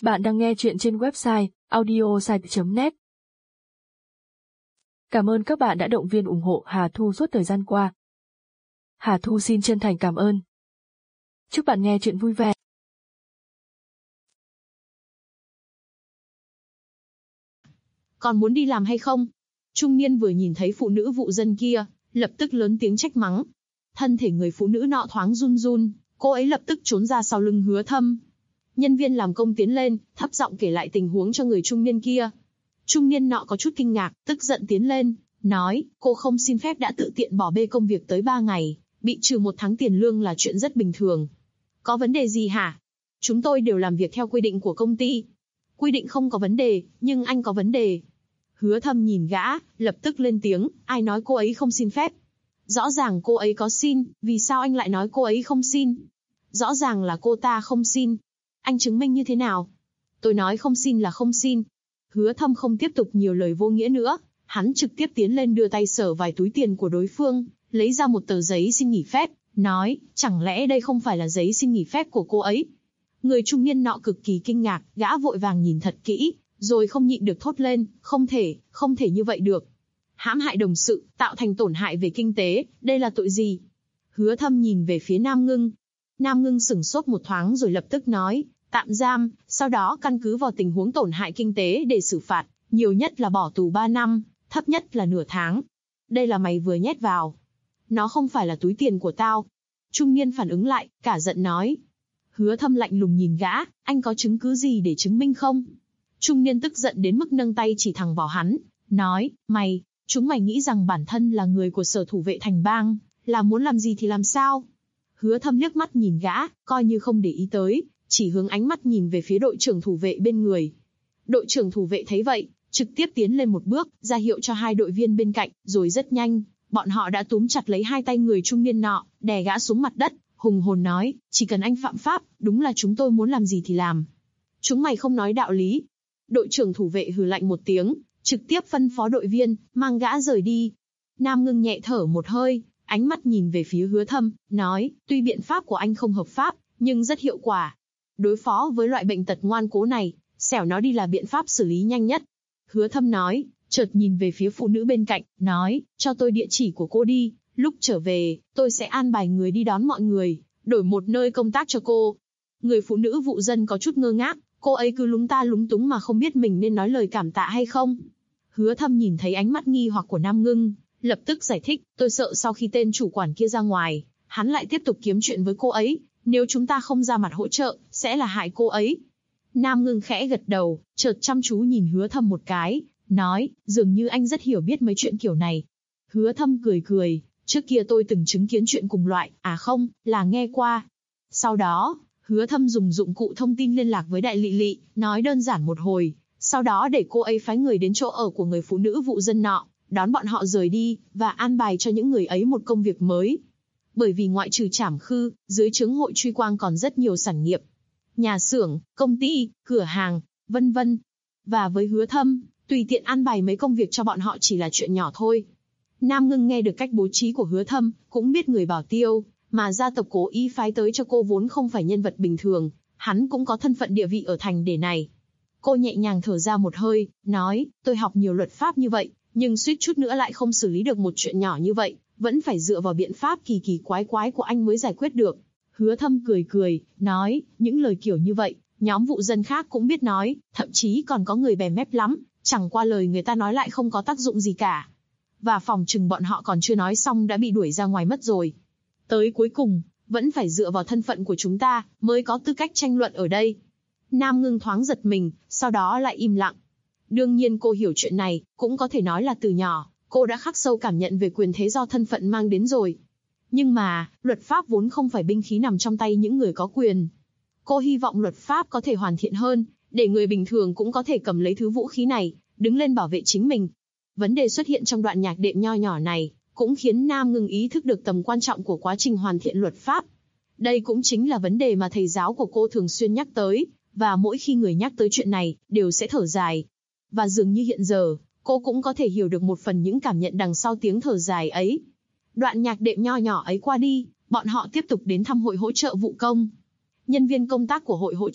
Bạn đang nghe chuyện trên website audiosite.net. Cảm ơn các bạn đã động viên ủng hộ Hà Thu suốt thời gian qua. Hà Thu xin chân thành cảm ơn. Chúc bạn nghe chuyện vui vẻ. Còn muốn đi làm hay không? Trung niên vừa nhìn thấy phụ nữ vụ dân kia, lập tức lớn tiếng trách mắng. Thân thể người phụ nữ nọ thoáng run run, cô ấy lập tức trốn ra sau lưng Hứa Thâm. Nhân viên làm công tiến lên, thấp giọng kể lại tình huống cho người trung niên kia. Trung niên nọ có chút kinh ngạc, tức giận tiến lên, nói, cô không xin phép đã tự tiện bỏ bê công việc tới 3 ngày, bị trừ 1 tháng tiền lương là chuyện rất bình thường. Có vấn đề gì hả? Chúng tôi đều làm việc theo quy định của công ty. Quy định không có vấn đề, nhưng anh có vấn đề. Hứa Thâm nhìn gã, lập tức lên tiếng, ai nói cô ấy không xin phép? Rõ ràng cô ấy có xin, vì sao anh lại nói cô ấy không xin? Rõ ràng là cô ta không xin. Anh chứng minh như thế nào? Tôi nói không xin là không xin. Hứa Thâm không tiếp tục nhiều lời vô nghĩa nữa, hắn trực tiếp tiến lên đưa tay sờ vài túi tiền của đối phương, lấy ra một tờ giấy xin nghỉ phép, nói, chẳng lẽ đây không phải là giấy xin nghỉ phép của cô ấy? Người trung niên nọ cực kỳ kinh ngạc, gã vội vàng nhìn thật kỹ, rồi không nhịn được thốt lên, không thể như vậy được. Hãm hại đồng sự, tạo thành tổn hại về kinh tế, đây là tội gì? Hứa Thâm nhìn về phía Nam Ngưng. Nam Ngưng sửng sốt một thoáng rồi lập tức nói, tạm giam, sau đó căn cứ vào tình huống tổn hại kinh tế để xử phạt, nhiều nhất là bỏ tù 3 năm, thấp nhất là nửa tháng. Đây là mày vừa nhét vào. Nó không phải là túi tiền của tao. Trung niên phản ứng lại, cả giận nói. Hứa Thâm lạnh lùng nhìn gã, anh có chứng cứ gì để chứng minh không? Trung niên tức giận đến mức nâng tay chỉ thẳng vào hắn, nói, chúng mày nghĩ rằng bản thân là người của sở thủ vệ thành bang, là muốn làm gì thì làm sao? Hứa Thâm liếc mắt nhìn gã, coi như không để ý tới, chỉ hướng ánh mắt nhìn về phía đội trưởng thủ vệ bên người. Đội trưởng thủ vệ thấy vậy, trực tiếp tiến lên một bước, ra hiệu cho 2 đội viên bên cạnh, rồi rất nhanh, bọn họ đã túm chặt lấy 2 tay người trung niên nọ, đè gã xuống mặt đất, hùng hồn nói, chỉ cần anh phạm pháp, đúng là chúng tôi muốn làm gì thì làm. Chúng mày không nói đạo lý. Đội trưởng thủ vệ hừ lạnh một tiếng, trực tiếp phân phó đội viên, mang gã rời đi. Nam Ngưng nhẹ thở một hơi, ánh mắt nhìn về phía Hứa Thâm, nói, tuy biện pháp của anh không hợp pháp, nhưng rất hiệu quả. Đối phó với loại bệnh tật ngoan cố này, xẻo nó đi là biện pháp xử lý nhanh nhất. Hứa Thâm nói, chợt nhìn về phía phụ nữ bên cạnh, nói, cho tôi địa chỉ của cô đi, lúc trở về, tôi sẽ an bài người đi đón mọi người, đổi một nơi công tác cho cô. Người phụ nữ vụ dân có chút ngơ ngác, cô ấy cứ lúng ta lúng túng mà không biết mình nên nói lời cảm tạ hay không. Hứa Thâm nhìn thấy ánh mắt nghi hoặc của Nam Ngưng, lập tức giải thích, tôi sợ sau khi tên chủ quản kia ra ngoài, hắn lại tiếp tục kiếm chuyện với cô ấy, nếu chúng ta không ra mặt hỗ trợ, sẽ là hại cô ấy. Nam Ngưng khẽ gật đầu, chợt chăm chú nhìn Hứa Thâm một cái, nói, dường như anh rất hiểu biết mấy chuyện kiểu này. Hứa Thâm cười cười, trước kia tôi từng chứng kiến chuyện cùng loại, không, là nghe qua. Sau đó, Hứa Thâm dùng dụng cụ thông tin liên lạc với Đại Lị Lị, nói đơn giản một hồi, sau đó để cô ấy phái người đến chỗ ở của người phụ nữ vụ dân nọ, đón bọn họ rời đi, và an bài cho những người ấy một công việc mới. Bởi vì ngoại trừ Trảm Khư, dưới trướng Hội Truy Quang còn rất nhiều sản nghiệp, nhà xưởng, công ty, cửa hàng, vân vân. Và với Hứa Thâm, tùy tiện an bài mấy công việc cho bọn họ chỉ là chuyện nhỏ thôi. Nam Ngưng nghe được cách bố trí của Hứa Thâm, cũng biết người bảo tiêu mà gia tộc cố ý phái tới cho cô vốn không phải nhân vật bình thường, hắn cũng có thân phận địa vị ở thành để này. Cô nhẹ nhàng thở ra một hơi, nói, tôi học nhiều luật pháp như vậy, nhưng suýt chút nữa lại không xử lý được một chuyện nhỏ như vậy, vẫn phải dựa vào biện pháp kỳ kỳ quái quái của anh mới giải quyết được. Hứa Thâm cười cười, nói, những lời kiểu như vậy, nhóm vụ dân khác cũng biết nói, thậm chí còn có người bè mép lắm, chẳng qua lời người ta nói lại không có tác dụng gì cả. Và phòng chừng bọn họ còn chưa nói xong đã bị đuổi ra ngoài mất rồi. Tới cuối cùng, vẫn phải dựa vào thân phận của chúng ta, mới có tư cách tranh luận ở đây. Nam Ngưng thoáng giật mình, sau đó lại im lặng. Đương nhiên cô hiểu chuyện này, cũng có thể nói là từ nhỏ, cô đã khắc sâu cảm nhận về quyền thế do thân phận mang đến rồi. Nhưng mà, luật pháp vốn không phải binh khí nằm trong tay những người có quyền. Cô hy vọng luật pháp có thể hoàn thiện hơn, để người bình thường cũng có thể cầm lấy thứ vũ khí này, đứng lên bảo vệ chính mình. Vấn đề xuất hiện trong đoạn nhạc đệm nho nhỏ này, cũng khiến Nam Ngưng ý thức được tầm quan trọng của quá trình hoàn thiện luật pháp. Đây cũng chính là vấn đề mà thầy giáo của cô thường xuyên nhắc tới, và mỗi khi người nhắc tới chuyện này, đều sẽ thở dài. Và dường như hiện giờ, cô cũng có thể hiểu được một phần những cảm nhận đằng sau tiếng thở dài ấy. Đoạn nhạc đệm nho nhỏ ấy qua đi, bọn họ tiếp tục đến thăm hội hỗ trợ vụ công. Nhân viên công tác của hội hỗ trợ,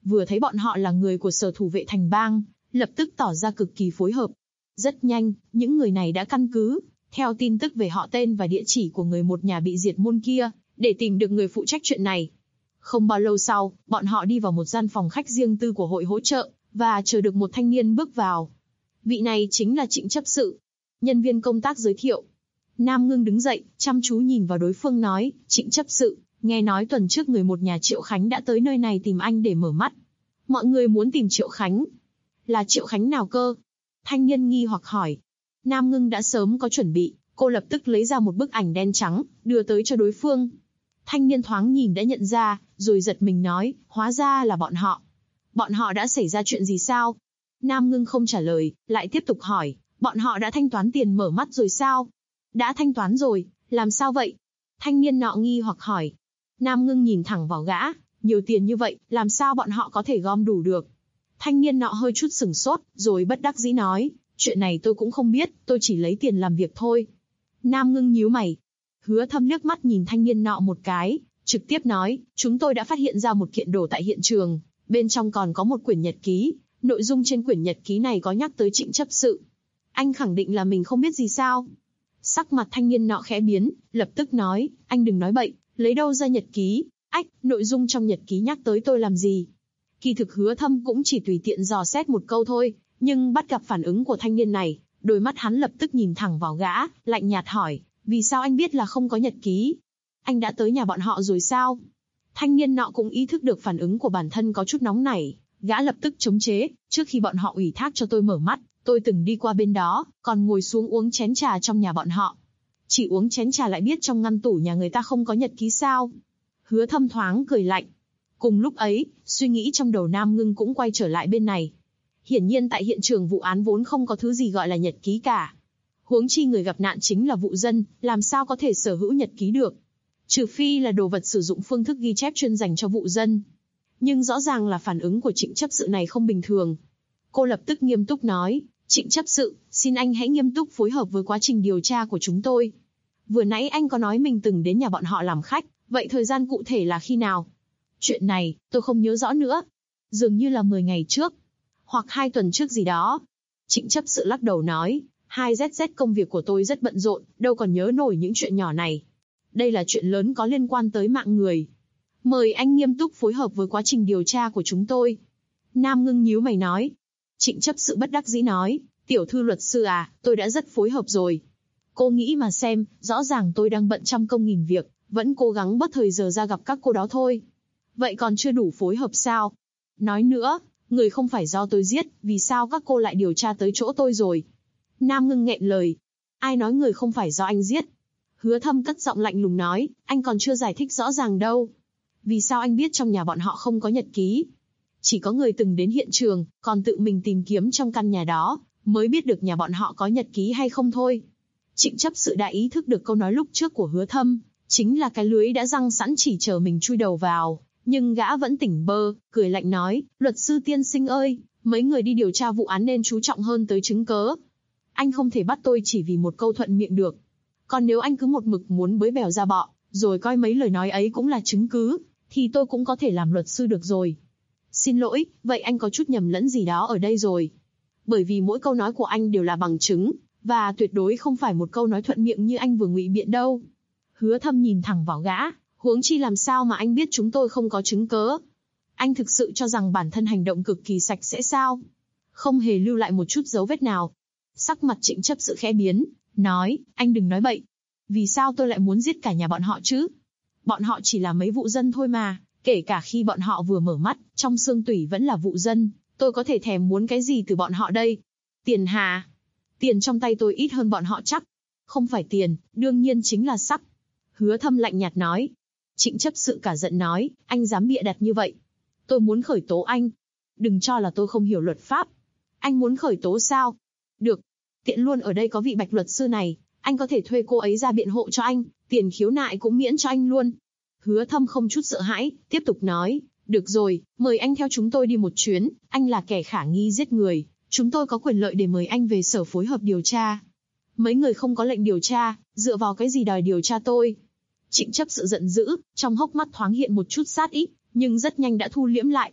vừa thấy bọn họ là người của Sở Thủ vệ thành bang, lập tức tỏ ra cực kỳ phối hợp. Rất nhanh, những người này đã căn cứ theo tin tức về họ tên và địa chỉ của người một nhà bị diệt môn kia, để tìm được người phụ trách chuyện này. Không bao lâu sau, bọn họ đi vào một gian phòng khách riêng tư của hội hỗ trợ, và chờ được một thanh niên bước vào. Vị này chính là Trịnh chấp sự. Nhân viên công tác giới thiệu. Nam Ngưng đứng dậy, chăm chú nhìn vào đối phương nói, Trịnh chấp sự, nghe nói tuần trước người một nhà Triệu Khánh đã tới nơi này tìm anh để mở mắt. Mọi người muốn tìm Triệu Khánh. Là Triệu Khánh nào cơ? Thanh niên nghi hoặc hỏi. Nam Ngưng đã sớm có chuẩn bị, cô lập tức lấy ra một bức ảnh đen trắng, đưa tới cho đối phương. Thanh niên thoáng nhìn đã nhận ra, rồi giật mình nói, hóa ra là bọn họ. Bọn họ đã xảy ra chuyện gì sao? Nam Ngưng không trả lời, lại tiếp tục hỏi, bọn họ đã thanh toán tiền mở mắt rồi sao? Đã thanh toán rồi, làm sao vậy? Thanh niên nọ nghi hoặc hỏi. Nam Ngưng nhìn thẳng vào gã, nhiều tiền như vậy, làm sao bọn họ có thể gom đủ được? Thanh niên nọ hơi chút sửng sốt, rồi bất đắc dĩ nói, chuyện này tôi cũng không biết, tôi chỉ lấy tiền làm việc thôi. Nam Ngưng nhíu mày. Hứa Thâm liếc mắt nhìn thanh niên nọ một cái, trực tiếp nói, chúng tôi đã phát hiện ra một kiện đồ tại hiện trường, bên trong còn có một quyển nhật ký, nội dung trên quyển nhật ký này có nhắc tới Trịnh chấp sự. Anh khẳng định là mình không biết gì sao? Sắc mặt thanh niên nọ khẽ biến, lập tức nói, anh đừng nói bậy, lấy đâu ra nhật ký? Ách, nội dung trong nhật ký nhắc tới tôi làm gì? Kỳ thực Hứa Thâm cũng chỉ tùy tiện dò xét một câu thôi, nhưng bắt gặp phản ứng của thanh niên này, đôi mắt hắn lập tức nhìn thẳng vào gã, lạnh nhạt hỏi, vì sao anh biết là không có nhật ký? Anh đã tới nhà bọn họ rồi sao? Thanh niên nọ cũng ý thức được phản ứng của bản thân có chút nóng nảy, gã lập tức chống chế, trước khi bọn họ ủy thác cho tôi mở mắt, tôi từng đi qua bên đó, còn ngồi xuống uống chén trà trong nhà bọn họ. Chỉ uống chén trà lại biết trong ngăn tủ nhà người ta không có nhật ký sao? Hứa Thâm thoáng cười lạnh. Cùng lúc ấy, suy nghĩ trong đầu Nam Ngưng cũng quay trở lại bên này. Hiển nhiên tại hiện trường vụ án vốn không có thứ gì gọi là nhật ký cả. Huống chi người gặp nạn chính là vụ dân, làm sao có thể sở hữu nhật ký được? Trừ phi là đồ vật sử dụng phương thức ghi chép chuyên dành cho vụ dân. Nhưng rõ ràng là phản ứng của Trịnh chấp sự này không bình thường. Cô lập tức nghiêm túc nói, Trịnh chấp sự, xin anh hãy nghiêm túc phối hợp với quá trình điều tra của chúng tôi. Vừa nãy anh có nói mình từng đến nhà bọn họ làm khách, vậy thời gian cụ thể là khi nào? Chuyện này, tôi không nhớ rõ nữa. Dường như là 10 ngày trước, hoặc 2 tuần trước gì đó. Trịnh chấp sự lắc đầu nói, 2ZZ công việc của tôi rất bận rộn, đâu còn nhớ nổi những chuyện nhỏ này. Đây là chuyện lớn có liên quan tới mạng người. Mời anh nghiêm túc phối hợp với quá trình điều tra của chúng tôi. Nam Ngưng nhíu mày nói. Trịnh chấp sự bất đắc dĩ nói, tiểu thư luật sư à, tôi đã rất phối hợp rồi. Cô nghĩ mà xem, rõ ràng tôi đang bận trăm công nghìn việc, vẫn cố gắng bớt thời giờ ra gặp các cô đó thôi. Vậy còn chưa đủ phối hợp sao? Nói nữa, người không phải do tôi giết, vì sao các cô lại điều tra tới chỗ tôi rồi? Nam Ngưng nghẹn lời. Ai nói người không phải do anh giết? Hứa Thâm cất giọng lạnh lùng nói, anh còn chưa giải thích rõ ràng đâu. Vì sao anh biết trong nhà bọn họ không có nhật ký? Chỉ có người từng đến hiện trường, còn tự mình tìm kiếm trong căn nhà đó, mới biết được nhà bọn họ có nhật ký hay không thôi. Trịnh chấp sự đã ý thức được câu nói lúc trước của Hứa Thâm, chính là cái lưới đã răng sẵn chỉ chờ mình chui đầu vào, nhưng gã vẫn tỉnh bơ, cười lạnh nói, luật sư tiên sinh ơi, mấy người đi điều tra vụ án nên chú trọng hơn tới chứng cớ. Anh không thể bắt tôi chỉ vì một câu thuận miệng được. Còn nếu anh cứ một mực muốn bới bèo ra bọ, rồi coi mấy lời nói ấy cũng là chứng cứ, thì tôi cũng có thể làm luật sư được rồi. Xin lỗi, vậy anh có chút nhầm lẫn gì đó ở đây rồi. Bởi vì mỗi câu nói của anh đều là bằng chứng, và tuyệt đối không phải một câu nói thuận miệng như anh vừa ngụy biện đâu. Hứa Thâm nhìn thẳng vào gã, huống chi làm sao mà anh biết chúng tôi không có chứng cớ. Anh thực sự cho rằng bản thân hành động cực kỳ sạch sẽ sao? Không hề lưu lại một chút dấu vết nào. Sắc mặt Trịnh chấp sự khẽ biến, nói, anh đừng nói bậy. Vì sao tôi lại muốn giết cả nhà bọn họ chứ? Bọn họ chỉ là mấy vụ dân thôi mà, kể cả khi bọn họ vừa mở mắt, trong xương tủy vẫn là vụ dân, tôi có thể thèm muốn cái gì từ bọn họ đây? Tiền hà? Tiền trong tay tôi ít hơn bọn họ chắc. Không phải tiền, đương nhiên chính là sắc. Hứa Thâm lạnh nhạt nói. Trịnh chấp sự cả giận nói, anh dám bịa đặt như vậy. Tôi muốn khởi tố anh. Đừng cho là tôi không hiểu luật pháp. Anh muốn khởi tố sao? Được. Tiện luôn ở đây có vị Bạch luật sư này, anh có thể thuê cô ấy ra biện hộ cho anh, tiền khiếu nại cũng miễn cho anh luôn. Hứa Thâm không chút sợ hãi, tiếp tục nói, được rồi, mời anh theo chúng tôi đi một chuyến, anh là kẻ khả nghi giết người, chúng tôi có quyền lợi để mời anh về sở phối hợp điều tra. Mấy người không có lệnh điều tra, dựa vào cái gì đòi điều tra tôi? Trịnh chấp sự giận dữ, trong hốc mắt thoáng hiện một chút sát ý, nhưng rất nhanh đã thu liễm lại.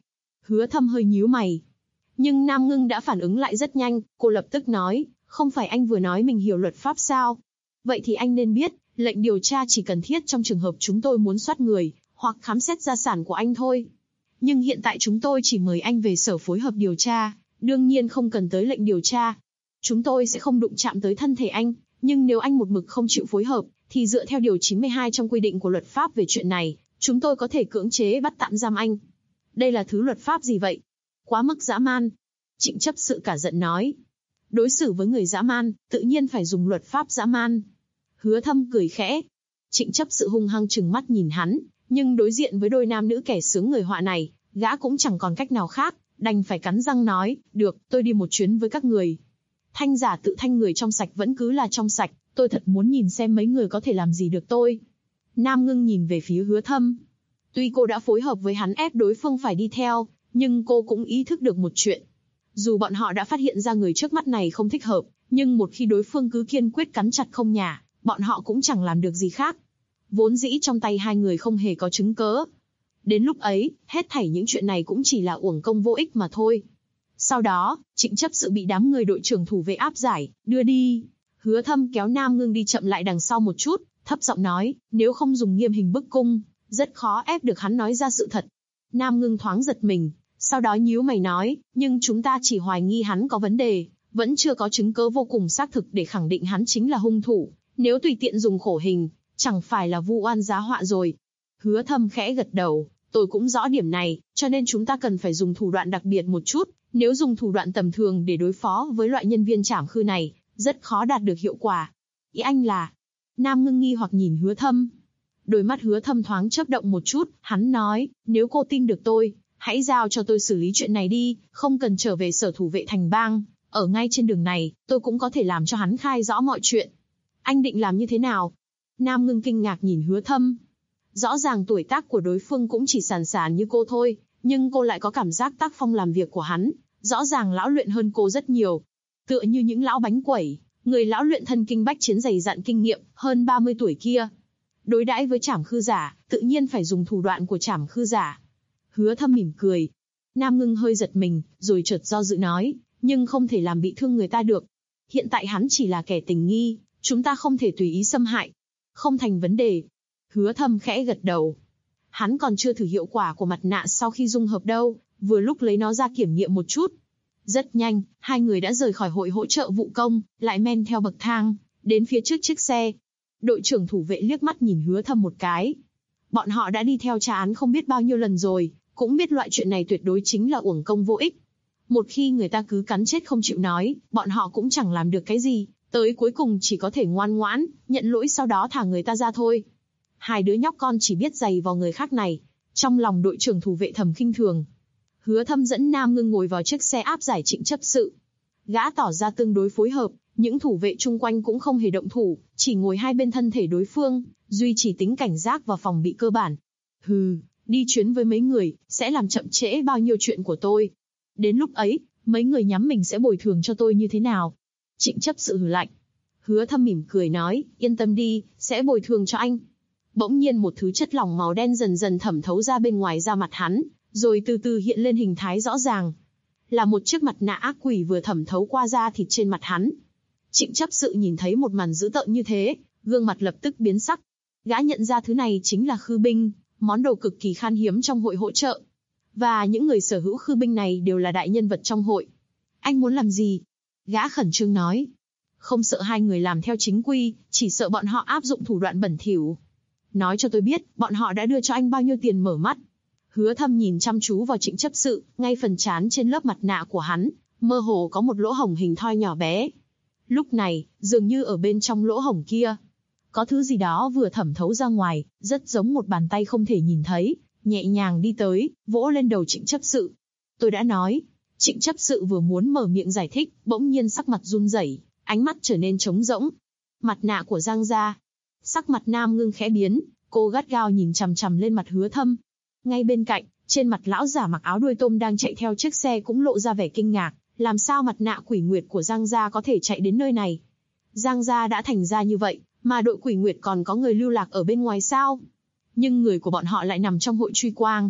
Hứa Thâm hơi nhíu mày. Nhưng Nam Ngưng đã phản ứng lại rất nhanh, cô lập tức nói, không phải anh vừa nói mình hiểu luật pháp sao? Vậy thì anh nên biết, lệnh điều tra chỉ cần thiết trong trường hợp chúng tôi muốn soát người, hoặc khám xét gia sản của anh thôi. Nhưng hiện tại chúng tôi chỉ mời anh về sở phối hợp điều tra, đương nhiên không cần tới lệnh điều tra. Chúng tôi sẽ không đụng chạm tới thân thể anh, nhưng nếu anh một mực không chịu phối hợp, thì dựa theo điều 92 trong quy định của luật pháp về chuyện này, chúng tôi có thể cưỡng chế bắt tạm giam anh. Đây là thứ luật pháp gì vậy? Quá mức dã man. Trịnh chấp sự cả giận nói. Đối xử với người dã man, tự nhiên phải dùng luật pháp dã man. Hứa Thâm cười khẽ. Trịnh chấp sự hung hăng trừng mắt nhìn hắn, nhưng đối diện với đôi nam nữ kẻ sướng người họa này, gã cũng chẳng còn cách nào khác, đành phải cắn răng nói, được, tôi đi một chuyến với các người. Thanh giả tự thanh, người trong sạch vẫn cứ là trong sạch, tôi thật muốn nhìn xem mấy người có thể làm gì được tôi. Nam Ngưng nhìn về phía Hứa Thâm. Tuy cô đã phối hợp với hắn ép đối phương phải đi theo, nhưng cô cũng ý thức được một chuyện. Dù bọn họ đã phát hiện ra người trước mắt này không thích hợp, nhưng một khi đối phương cứ kiên quyết cắn chặt không nhả, bọn họ cũng chẳng làm được gì khác. Vốn dĩ trong tay hai người không hề có chứng cớ. Đến lúc ấy, hết thảy những chuyện này cũng chỉ là uổng công vô ích mà thôi. Sau đó, Trịnh chấp sự bị đám người đội trưởng thủ vệ áp giải, đưa đi. Hứa Thâm kéo Nam Ngưng đi chậm lại đằng sau một chút, thấp giọng nói, nếu không dùng nghiêm hình bức cung, rất khó ép được hắn nói ra sự thật. Nam Ngưng thoáng giật mình, sau đó nhíu mày nói, nhưng chúng ta chỉ hoài nghi hắn có vấn đề, vẫn chưa có chứng cứ vô cùng xác thực để khẳng định hắn chính là hung thủ. Nếu tùy tiện dùng khổ hình, chẳng phải là vu oan giá họa rồi. Hứa Thâm khẽ gật đầu, tôi cũng rõ điểm này, cho nên chúng ta cần phải dùng thủ đoạn đặc biệt một chút. Nếu dùng thủ đoạn tầm thường để đối phó với loại nhân viên trảm khư này, rất khó đạt được hiệu quả. Ý anh là? Nam Ngưng nghi hoặc nhìn Hứa Thâm. Đôi mắt Hứa Thâm thoáng chớp động một chút, hắn nói, nếu cô tin được tôi, hãy giao cho tôi xử lý chuyện này đi, không cần trở về sở thủ vệ thành bang. Ở ngay trên đường này, tôi cũng có thể làm cho hắn khai rõ mọi chuyện. Anh định làm như thế nào? Nam Ngưng kinh ngạc nhìn Hứa Thâm. Rõ ràng tuổi tác của đối phương cũng chỉ sàn sàn như cô thôi, nhưng cô lại có cảm giác tác phong làm việc của hắn, rõ ràng lão luyện hơn cô rất nhiều. Tựa như những lão bánh quẩy, người lão luyện thân kinh bách chiến dày dặn kinh nghiệm, hơn 30 tuổi kia. Đối đãi với trảm khư giả, tự nhiên phải dùng thủ đoạn của trảm khư giả. Hứa Thâm mỉm cười. Nam Ngưng hơi giật mình, rồi chợt do dự nói, nhưng không thể làm bị thương người ta được. Hiện tại hắn chỉ là kẻ tình nghi, chúng ta không thể tùy ý xâm hại. Không thành vấn đề. Hứa Thâm khẽ gật đầu. Hắn còn chưa thử hiệu quả của mặt nạ sau khi dung hợp đâu, vừa lúc lấy nó ra kiểm nghiệm một chút. Rất nhanh, hai người đã rời khỏi hội hỗ trợ vụ công, lại men theo bậc thang, đến phía trước chiếc xe. Đội trưởng thủ vệ liếc mắt nhìn Hứa Thâm một cái. Bọn họ đã đi theo tra án không biết bao nhiêu lần rồi, cũng biết loại chuyện này tuyệt đối chính là uổng công vô ích. Một khi người ta cứ cắn chết không chịu nói, bọn họ cũng chẳng làm được cái gì, tới cuối cùng chỉ có thể ngoan ngoãn, nhận lỗi sau đó thả người ta ra thôi. Hai đứa nhóc con chỉ biết giày vào người khác này, trong lòng đội trưởng thủ vệ thầm khinh thường. Hứa Thâm dẫn Nam Ngưng ngồi vào chiếc xe áp giải Trịnh chấp sự. Gã tỏ ra tương đối phối hợp, những thủ vệ chung quanh cũng không hề động thủ, chỉ ngồi hai bên thân thể đối phương, duy trì tính cảnh giác và phòng bị cơ bản. Hừ, đi chuyến với mấy người, sẽ làm chậm trễ bao nhiêu chuyện của tôi. Đến lúc ấy, mấy người nhắm mình sẽ bồi thường cho tôi như thế nào? Trịnh chấp sự hừ lạnh. Hứa Thâm mỉm cười nói, yên tâm đi, sẽ bồi thường cho anh. Bỗng nhiên một thứ chất lỏng màu đen dần dần thẩm thấu ra bên ngoài da mặt hắn, rồi từ từ hiện lên hình thái rõ ràng. Là một chiếc mặt nạ ác quỷ vừa thẩm thấu qua da thịt trên mặt hắn. Trịnh chấp sự nhìn thấy một màn dữ tợn như thế, gương mặt lập tức biến sắc. Gã nhận ra thứ này chính là khư binh, món đồ cực kỳ khan hiếm trong hội hỗ trợ. Và những người sở hữu khư binh này đều là đại nhân vật trong hội. Anh muốn làm gì? Gã khẩn trương nói. Không sợ hai người làm theo chính quy, chỉ sợ bọn họ áp dụng thủ đoạn bẩn thỉu. Nói cho tôi biết, bọn họ đã đưa cho anh bao nhiêu tiền mở mắt. Hứa Thâm nhìn chăm chú vào Trịnh chấp sự, ngay phần trán trên lớp mặt nạ của hắn, mơ hồ có một lỗ hổng hình thoi nhỏ bé. Lúc này, dường như ở bên trong lỗ hổng kia, có thứ gì đó vừa thẩm thấu ra ngoài, rất giống một bàn tay không thể nhìn thấy, nhẹ nhàng đi tới, vỗ lên đầu Trịnh chấp sự. Tôi đã nói. Trịnh chấp sự vừa muốn mở miệng giải thích, bỗng nhiên sắc mặt run rẩy, ánh mắt trở nên trống rỗng. Mặt nạ của Giang gia. Sắc mặt Nam Ngưng khẽ biến, cô gắt gao nhìn chằm chằm lên mặt Hứa Thâm. Ngay bên cạnh, trên mặt lão giả mặc áo đuôi tôm đang chạy theo chiếc xe cũng lộ ra vẻ kinh ngạc, làm sao mặt nạ quỷ nguyệt của Giang gia có thể chạy đến nơi này? Giang gia đã thành ra như vậy, mà đội quỷ nguyệt còn có người lưu lạc ở bên ngoài sao? Nhưng người của bọn họ lại nằm trong hội truy quang.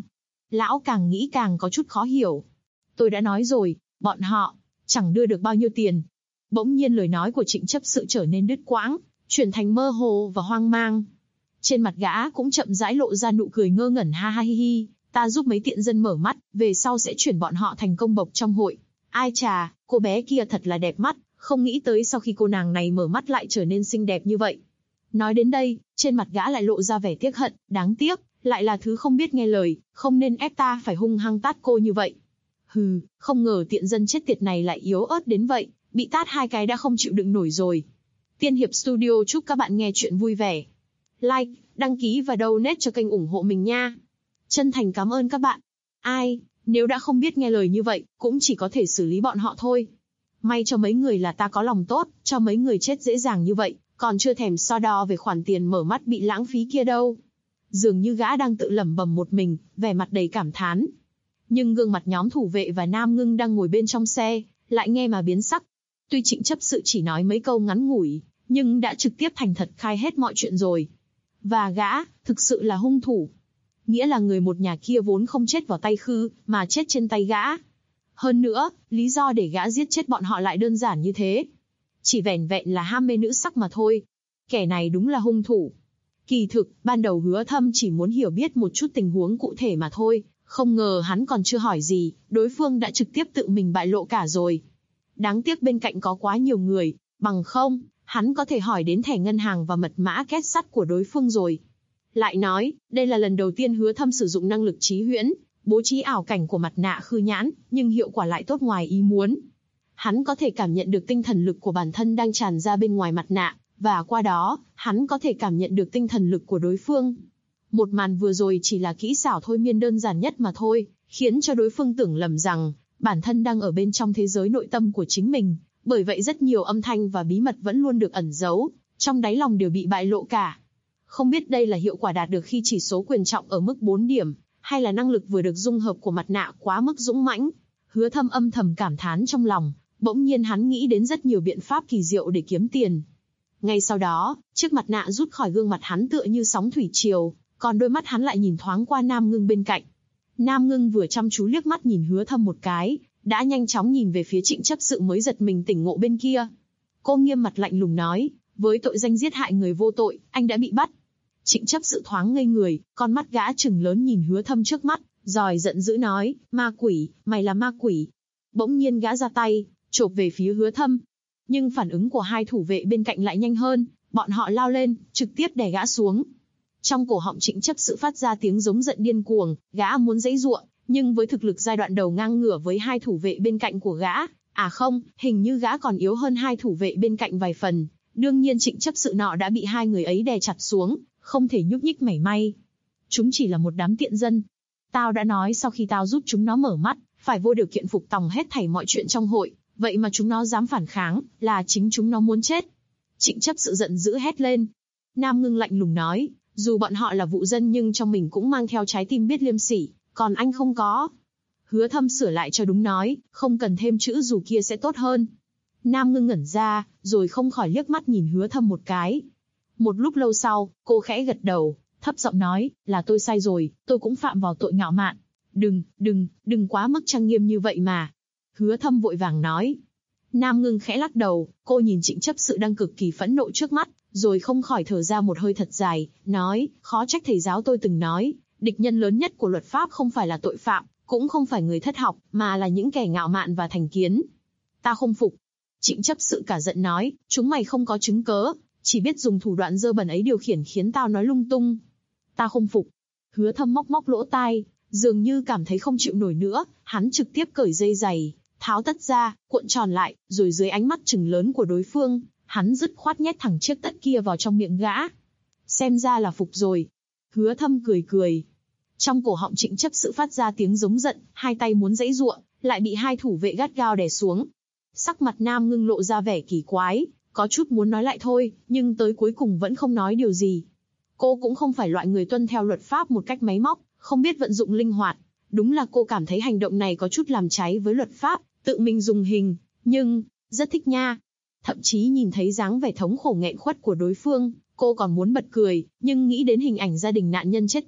Lão càng nghĩ càng có chút khó hiểu. Tôi đã nói rồi, bọn họ chẳng đưa được bao nhiêu tiền. Bỗng nhiên lời nói của Trịnh chấp sự trở nên đứt quãng, chuyển thành mơ hồ và hoang mang. Trên mặt gã cũng chậm rãi lộ ra nụ cười ngơ ngẩn ha ha hi hi, ta giúp mấy tiện dân mở mắt, về sau sẽ chuyển bọn họ thành công bộc trong hội. Ai chà, cô bé kia thật là đẹp mắt, không nghĩ tới sau khi cô nàng này mở mắt lại trở nên xinh đẹp như vậy. Nói đến đây, trên mặt gã lại lộ ra vẻ tiếc hận, đáng tiếc, lại là thứ không biết nghe lời, không nên ép ta phải hung hăng tát cô như vậy. Hừ, không ngờ tiện dân chết tiệt này lại yếu ớt đến vậy, bị tát 2 cái đã không chịu đựng nổi rồi. Tiên Hiệp Studio chúc các bạn nghe chuyện vui vẻ. Like, đăng ký và donate cho kênh ủng hộ mình nha. Chân thành cảm ơn các bạn. Ai, nếu đã không biết nghe lời như vậy, cũng chỉ có thể xử lý bọn họ thôi. May cho mấy người là ta có lòng tốt, cho mấy người chết dễ dàng như vậy, còn chưa thèm so đo về khoản tiền mở mắt bị lãng phí kia đâu. Dường như gã đang tự lẩm bẩm một mình, vẻ mặt đầy cảm thán. Nhưng gương mặt nhóm thủ vệ và Nam Ngưng đang ngồi bên trong xe, lại nghe mà biến sắc. Tuy Trịnh chấp sự chỉ nói mấy câu ngắn ngủi, nhưng đã trực tiếp thành thật khai hết mọi chuyện rồi. Và gã, thực sự là hung thủ. Nghĩa là người một nhà kia vốn không chết vào tay Khư, mà chết trên tay gã. Hơn nữa, lý do để gã giết chết bọn họ lại đơn giản như thế. Chỉ vẻn vẹn là ham mê nữ sắc mà thôi. Kẻ này đúng là hung thủ. Kỳ thực, ban đầu Hứa Thâm chỉ muốn hiểu biết một chút tình huống cụ thể mà thôi, không ngờ hắn còn chưa hỏi gì, đối phương đã trực tiếp tự mình bại lộ cả rồi. Đáng tiếc bên cạnh có quá nhiều người, bằng không, hắn có thể hỏi đến thẻ ngân hàng và mật mã két sắt của đối phương rồi. Lại nói, đây là lần đầu tiên Hứa Thâm sử dụng năng lực trí huyễn, bố trí ảo cảnh của mặt nạ Khư Nhãn, nhưng hiệu quả lại tốt ngoài ý muốn. Hắn có thể cảm nhận được tinh thần lực của bản thân đang tràn ra bên ngoài mặt nạ, và qua đó, hắn có thể cảm nhận được tinh thần lực của đối phương. Một màn vừa rồi chỉ là kỹ xảo thôi miên đơn giản nhất mà thôi, khiến cho đối phương tưởng lầm rằng bản thân đang ở bên trong thế giới nội tâm của chính mình, bởi vậy rất nhiều âm thanh và bí mật vẫn luôn được ẩn giấu, trong đáy lòng đều bị bại lộ cả. Không biết đây là hiệu quả đạt được khi chỉ số quyền trọng ở mức 4 điểm, hay là năng lực vừa được dung hợp của mặt nạ quá mức dũng mãnh. Hứa Thâm âm thầm cảm thán trong lòng, bỗng nhiên hắn nghĩ đến rất nhiều biện pháp kỳ diệu để kiếm tiền. Ngay sau đó, chiếc mặt nạ rút khỏi gương mặt hắn tựa như sóng thủy triều, còn đôi mắt hắn lại nhìn thoáng qua Nam Ngưng bên cạnh. Nam Ngưng vừa chăm chú liếc mắt nhìn Hứa Thâm một cái, đã nhanh chóng nhìn về phía Trịnh chấp sự mới giật mình tỉnh ngộ bên kia. Cô nghiêm mặt lạnh lùng nói, với tội danh giết hại người vô tội, anh đã bị bắt. Trịnh chấp sự thoáng ngây người, con mắt gã trừng lớn nhìn Hứa Thâm trước mắt, rồi giận dữ nói, ma quỷ, mày là ma quỷ. Bỗng nhiên gã ra tay, chộp về phía Hứa Thâm. Nhưng phản ứng của hai thủ vệ bên cạnh lại nhanh hơn, bọn họ lao lên, trực tiếp đè gã xuống. Trong cổ họng Trịnh chấp sự phát ra tiếng giống giận điên cuồng, gã muốn giãy giụa, nhưng với thực lực giai đoạn đầu ngang ngửa với hai thủ vệ bên cạnh của gã, không, hình như gã còn yếu hơn hai thủ vệ bên cạnh vài phần. Đương nhiên Trịnh chấp sự nọ đã bị hai người ấy đè chặt xuống, không thể nhúc nhích mảy may. Chúng chỉ là một đám tiện dân. Tao đã nói sau khi tao giúp chúng nó mở mắt, phải vô điều kiện phục tòng hết thảy mọi chuyện trong hội, vậy mà chúng nó dám phản kháng, là chính chúng nó muốn chết. Trịnh chấp sự giận dữ hét lên. Nam Ngưng lạnh lùng nói, dù bọn họ là vụ dân nhưng trong mình cũng mang theo trái tim biết liêm sỉ, còn anh không có. Hứa Thâm sửa lại cho đúng nói, không cần thêm chữ dù kia sẽ tốt hơn. Nam Ngưng ngẩn ra, rồi không khỏi liếc mắt nhìn Hứa Thâm một cái. Một lúc lâu sau, cô khẽ gật đầu, thấp giọng nói, là tôi sai rồi, tôi cũng phạm vào tội ngạo mạn. Đừng quá mức trang nghiêm như vậy mà. Hứa Thâm vội vàng nói. Nam Ngưng khẽ lắc đầu, cô nhìn Trịnh chấp sự đang cực kỳ phẫn nộ trước mắt, rồi không khỏi thở ra một hơi thật dài, nói, khó trách thầy giáo tôi từng nói, địch nhân lớn nhất của luật pháp không phải là tội phạm, cũng không phải người thất học, mà là những kẻ ngạo mạn và thành kiến. Ta không phục. Trịnh chấp sự cả giận nói, chúng mày không có chứng cớ, chỉ biết dùng thủ đoạn dơ bẩn ấy điều khiển khiến tao nói lung tung. Ta không phục. Hứa Thâm móc lỗ tai, dường như cảm thấy không chịu nổi nữa, hắn trực tiếp cởi dây giày, tháo tất ra, cuộn tròn lại, rồi dưới ánh mắt trừng lớn của đối phương, hắn dứt khoát nhét thẳng chiếc tất kia vào trong miệng gã. Xem ra là phục rồi. Hứa Thâm cười. Trong cổ họng Trịnh chấp sự phát ra tiếng giống giận, hai tay muốn giãy giụa, lại bị hai thủ vệ gắt gao đè xuống. Sắc mặt Nam Ngưng lộ ra vẻ kỳ quái, có chút muốn nói lại thôi, nhưng tới cuối cùng vẫn không nói điều gì. Cô cũng không phải loại người tuân theo luật pháp một cách máy móc, không biết vận dụng linh hoạt. Đúng là cô cảm thấy hành động này có chút làm trái với luật pháp, tự mình dùng hình, nhưng, rất thích nha. Thậm chí nhìn thấy dáng vẻ thống khổ nghẹn khuất của đối phương, cô còn muốn bật cười, nhưng nghĩ đến hình ảnh gia đình nạn nhân chết thảm,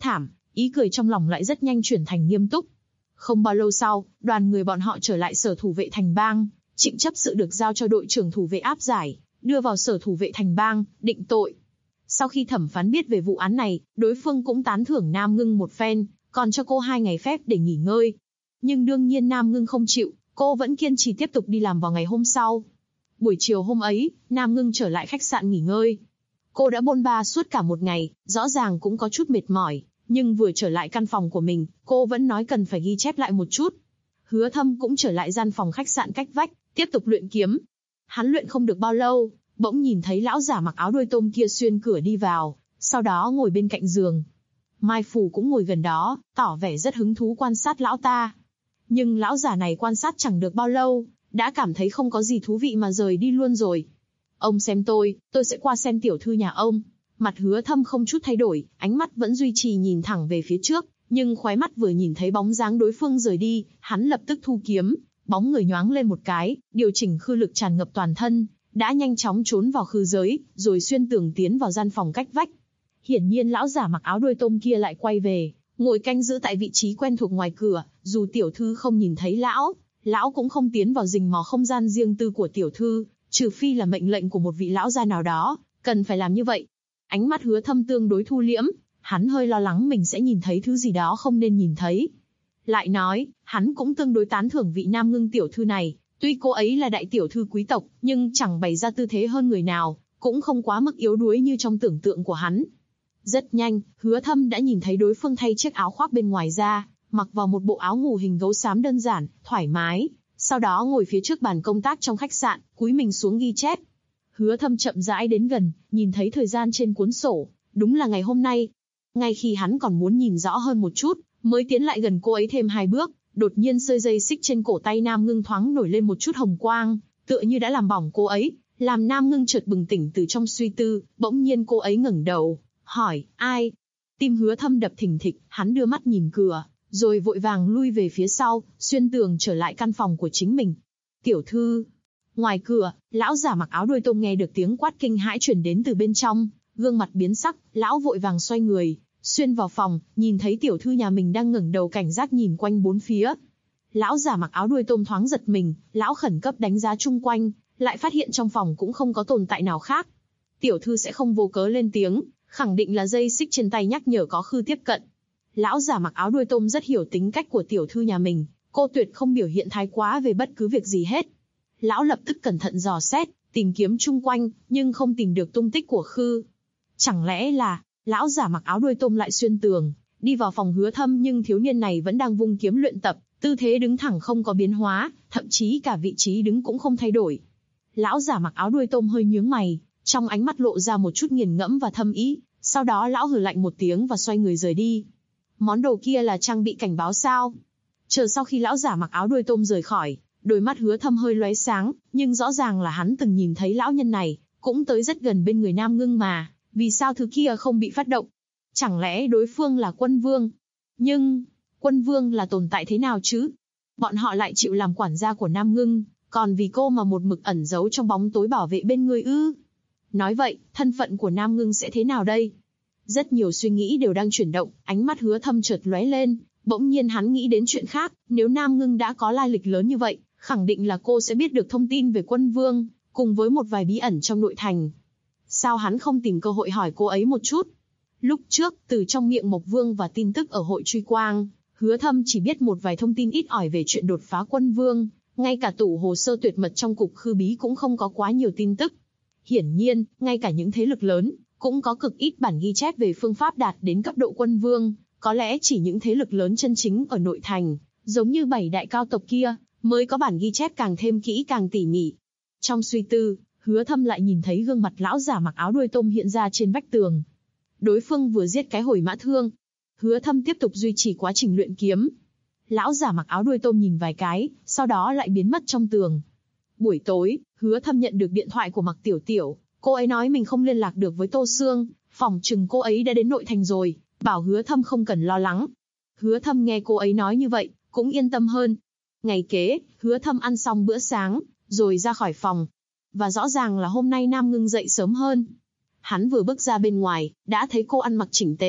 ý cười trong lòng lại rất nhanh chuyển thành nghiêm túc. Không bao lâu sau, đoàn người bọn họ trở lại sở thủ vệ thành bang, Trịnh chấp sự được giao cho đội trưởng thủ vệ áp giải, đưa vào sở thủ vệ thành bang, định tội. Sau khi thẩm phán biết về vụ án này, đối phương cũng tán thưởng Nam Ngưng một phen, còn cho cô 2 ngày phép để nghỉ ngơi. Nhưng đương nhiên Nam Ngưng không chịu, cô vẫn kiên trì tiếp tục đi làm vào ngày hôm sau. Buổi chiều hôm ấy, Nam Ngưng trở lại khách sạn nghỉ ngơi. Cô đã bôn ba suốt cả một ngày, rõ ràng cũng có chút mệt mỏi, nhưng vừa trở lại căn phòng của mình, cô vẫn nói cần phải ghi chép lại một chút. Hứa Thâm cũng trở lại gian phòng khách sạn cách vách, tiếp tục luyện kiếm. Hắn luyện không được bao lâu, bỗng nhìn thấy lão giả mặc áo đuôi tôm kia xuyên cửa đi vào, sau đó ngồi bên cạnh giường. Mai Phủ cũng ngồi gần đó, tỏ vẻ rất hứng thú quan sát lão ta. Nhưng lão giả này quan sát chẳng được bao lâu, đã cảm thấy không có gì thú vị mà rời đi luôn rồi. Ông xem tôi sẽ qua xem tiểu thư nhà ông. Mặt Hứa Thâm không chút thay đổi, ánh mắt vẫn duy trì nhìn thẳng về phía trước, nhưng khóe mắt vừa nhìn thấy bóng dáng đối phương rời đi, hắn lập tức thu kiếm, bóng người nhoáng lên một cái, điều chỉnh khư lực tràn ngập toàn thân, đã nhanh chóng trốn vào khư giới, rồi xuyên tường tiến vào gian phòng cách vách. Hiển nhiên lão giả mặc áo đuôi tôm kia lại quay về, ngồi canh giữ tại vị trí quen thuộc ngoài cửa, dù tiểu thư không nhìn thấy lão cũng không tiến vào rình mò không gian riêng tư của tiểu thư, trừ phi là mệnh lệnh của một vị lão gia nào đó, cần phải làm như vậy. Ánh mắt Hứa Thâm tương đối thu liễm, hắn hơi lo lắng mình sẽ nhìn thấy thứ gì đó không nên nhìn thấy. Lại nói, hắn cũng tương đối tán thưởng vị Nam Ngưng tiểu thư này, tuy cô ấy là đại tiểu thư quý tộc, nhưng chẳng bày ra tư thế hơn người nào, cũng không quá mức yếu đuối như trong tưởng tượng của hắn. Rất nhanh, Hứa Thâm đã nhìn thấy đối phương thay chiếc áo khoác bên ngoài ra, mặc vào một bộ áo ngủ hình gấu xám đơn giản, thoải mái, sau đó ngồi phía trước bàn công tác trong khách sạn, cúi mình xuống ghi chép. Hứa Thâm chậm rãi đến gần, nhìn thấy thời gian trên cuốn sổ, đúng là ngày hôm nay. Ngay khi hắn còn muốn nhìn rõ hơn một chút, mới tiến lại gần cô ấy thêm 2 bước, đột nhiên sợi dây xích trên cổ tay Nam Ngưng thoáng nổi lên một chút hồng quang, tựa như đã làm bỏng cô ấy, làm Nam Ngưng chợt bừng tỉnh từ trong suy tư, bỗng nhiên cô ấy ngẩng đầu, hỏi, ai? Tim Hứa Thâm đập thình thịch, hắn đưa mắt nhìn cửa, rồi vội vàng lui về phía sau, xuyên tường trở lại căn phòng của chính mình. Tiểu thư. Ngoài cửa, lão giả mặc áo đuôi tôm nghe được tiếng quát kinh hãi truyền đến từ bên trong, gương mặt biến sắc, lão vội vàng xoay người, xuyên vào phòng, nhìn thấy tiểu thư nhà mình đang ngẩng đầu cảnh giác nhìn quanh bốn phía. Lão giả mặc áo đuôi tôm thoáng giật mình, lão khẩn cấp đánh giá chung quanh, lại phát hiện trong phòng cũng không có tồn tại nào khác. Tiểu thư sẽ không vô cớ lên tiếng, khẳng định là dây xích trên tay nhắc nhở có khư tiếp cận. Lão giả mặc áo đuôi tôm rất hiểu tính cách của tiểu thư nhà mình, cô tuyệt không biểu hiện thái quá về bất cứ việc gì hết. Lão lập tức cẩn thận dò xét, tìm kiếm chung quanh, nhưng không tìm được tung tích của khư. Chẳng lẽ là, lão giả mặc áo đuôi tôm lại xuyên tường, đi vào phòng Hứa Thâm, nhưng thiếu niên này vẫn đang vung kiếm luyện tập, tư thế đứng thẳng không có biến hóa, thậm chí cả vị trí đứng cũng không thay đổi. Lão giả mặc áo đuôi tôm hơi nhướng mày, trong ánh mắt lộ ra một chút nghiền ngẫm và thâm ý, sau đó lão hừ lạnh một tiếng và xoay người rời đi. Món đồ kia là trang bị cảnh báo sao? Chờ sau khi lão giả mặc áo đuôi tôm rời khỏi, đôi mắt Hứa Thâm hơi lóe sáng, nhưng rõ ràng là hắn từng nhìn thấy lão nhân này, cũng tới rất gần bên người Nam Ngưng mà, vì sao thứ kia không bị phát động? Chẳng lẽ đối phương là Quân Vương? Nhưng, Quân Vương là tồn tại thế nào chứ? Bọn họ lại chịu làm quản gia của Nam Ngưng, còn vì cô mà một mực ẩn giấu trong bóng tối bảo vệ bên người ư? Nói vậy, thân phận của Nam Ngưng sẽ thế nào đây? Rất nhiều suy nghĩ đều đang chuyển động, ánh mắt Hứa Thâm chợt lóe lên, bỗng nhiên hắn nghĩ đến chuyện khác, nếu Nam Ngưng đã có lai lịch lớn như vậy, khẳng định là cô sẽ biết được thông tin về Quân Vương, cùng với một vài bí ẩn trong nội thành. Sao hắn không tìm cơ hội hỏi cô ấy một chút? Lúc trước, từ trong miệng Mộc Vương và tin tức ở hội Truy Quang, Hứa Thâm chỉ biết một vài thông tin ít ỏi về chuyện đột phá Quân Vương, ngay cả tủ hồ sơ tuyệt mật trong cục khư bí cũng không có quá nhiều tin tức. Hiển nhiên, ngay cả những thế lực lớn, cũng có cực ít bản ghi chép về phương pháp đạt đến cấp độ Quân Vương, có lẽ chỉ những thế lực lớn chân chính ở nội thành, giống như 7 đại cao tộc kia, mới có bản ghi chép càng thêm kỹ càng tỉ mỉ. Trong suy tư, Hứa Thâm lại nhìn thấy gương mặt lão giả mặc áo đuôi tôm hiện ra trên vách tường. Đối phương vừa giết cái hồi mã thương. Hứa Thâm tiếp tục duy trì quá trình luyện kiếm. Lão giả mặc áo đuôi tôm nhìn vài cái, sau đó lại biến mất trong tường. Buổi tối, Hứa Thâm nhận được điện thoại của Mặc Tiểu Tiểu. Cô ấy nói mình không liên lạc được với Tô Sương, phỏng chừng cô ấy đã đến nội thành rồi, bảo Hứa Thâm không cần lo lắng. Hứa Thâm nghe cô ấy nói như vậy, cũng yên tâm hơn. Ngày kế, Hứa Thâm ăn xong bữa sáng, rồi ra khỏi phòng. Và rõ ràng là hôm nay Nam Ngưng dậy sớm hơn. Hắn vừa bước ra bên ngoài, đã thấy cô ăn mặc chỉnh tề,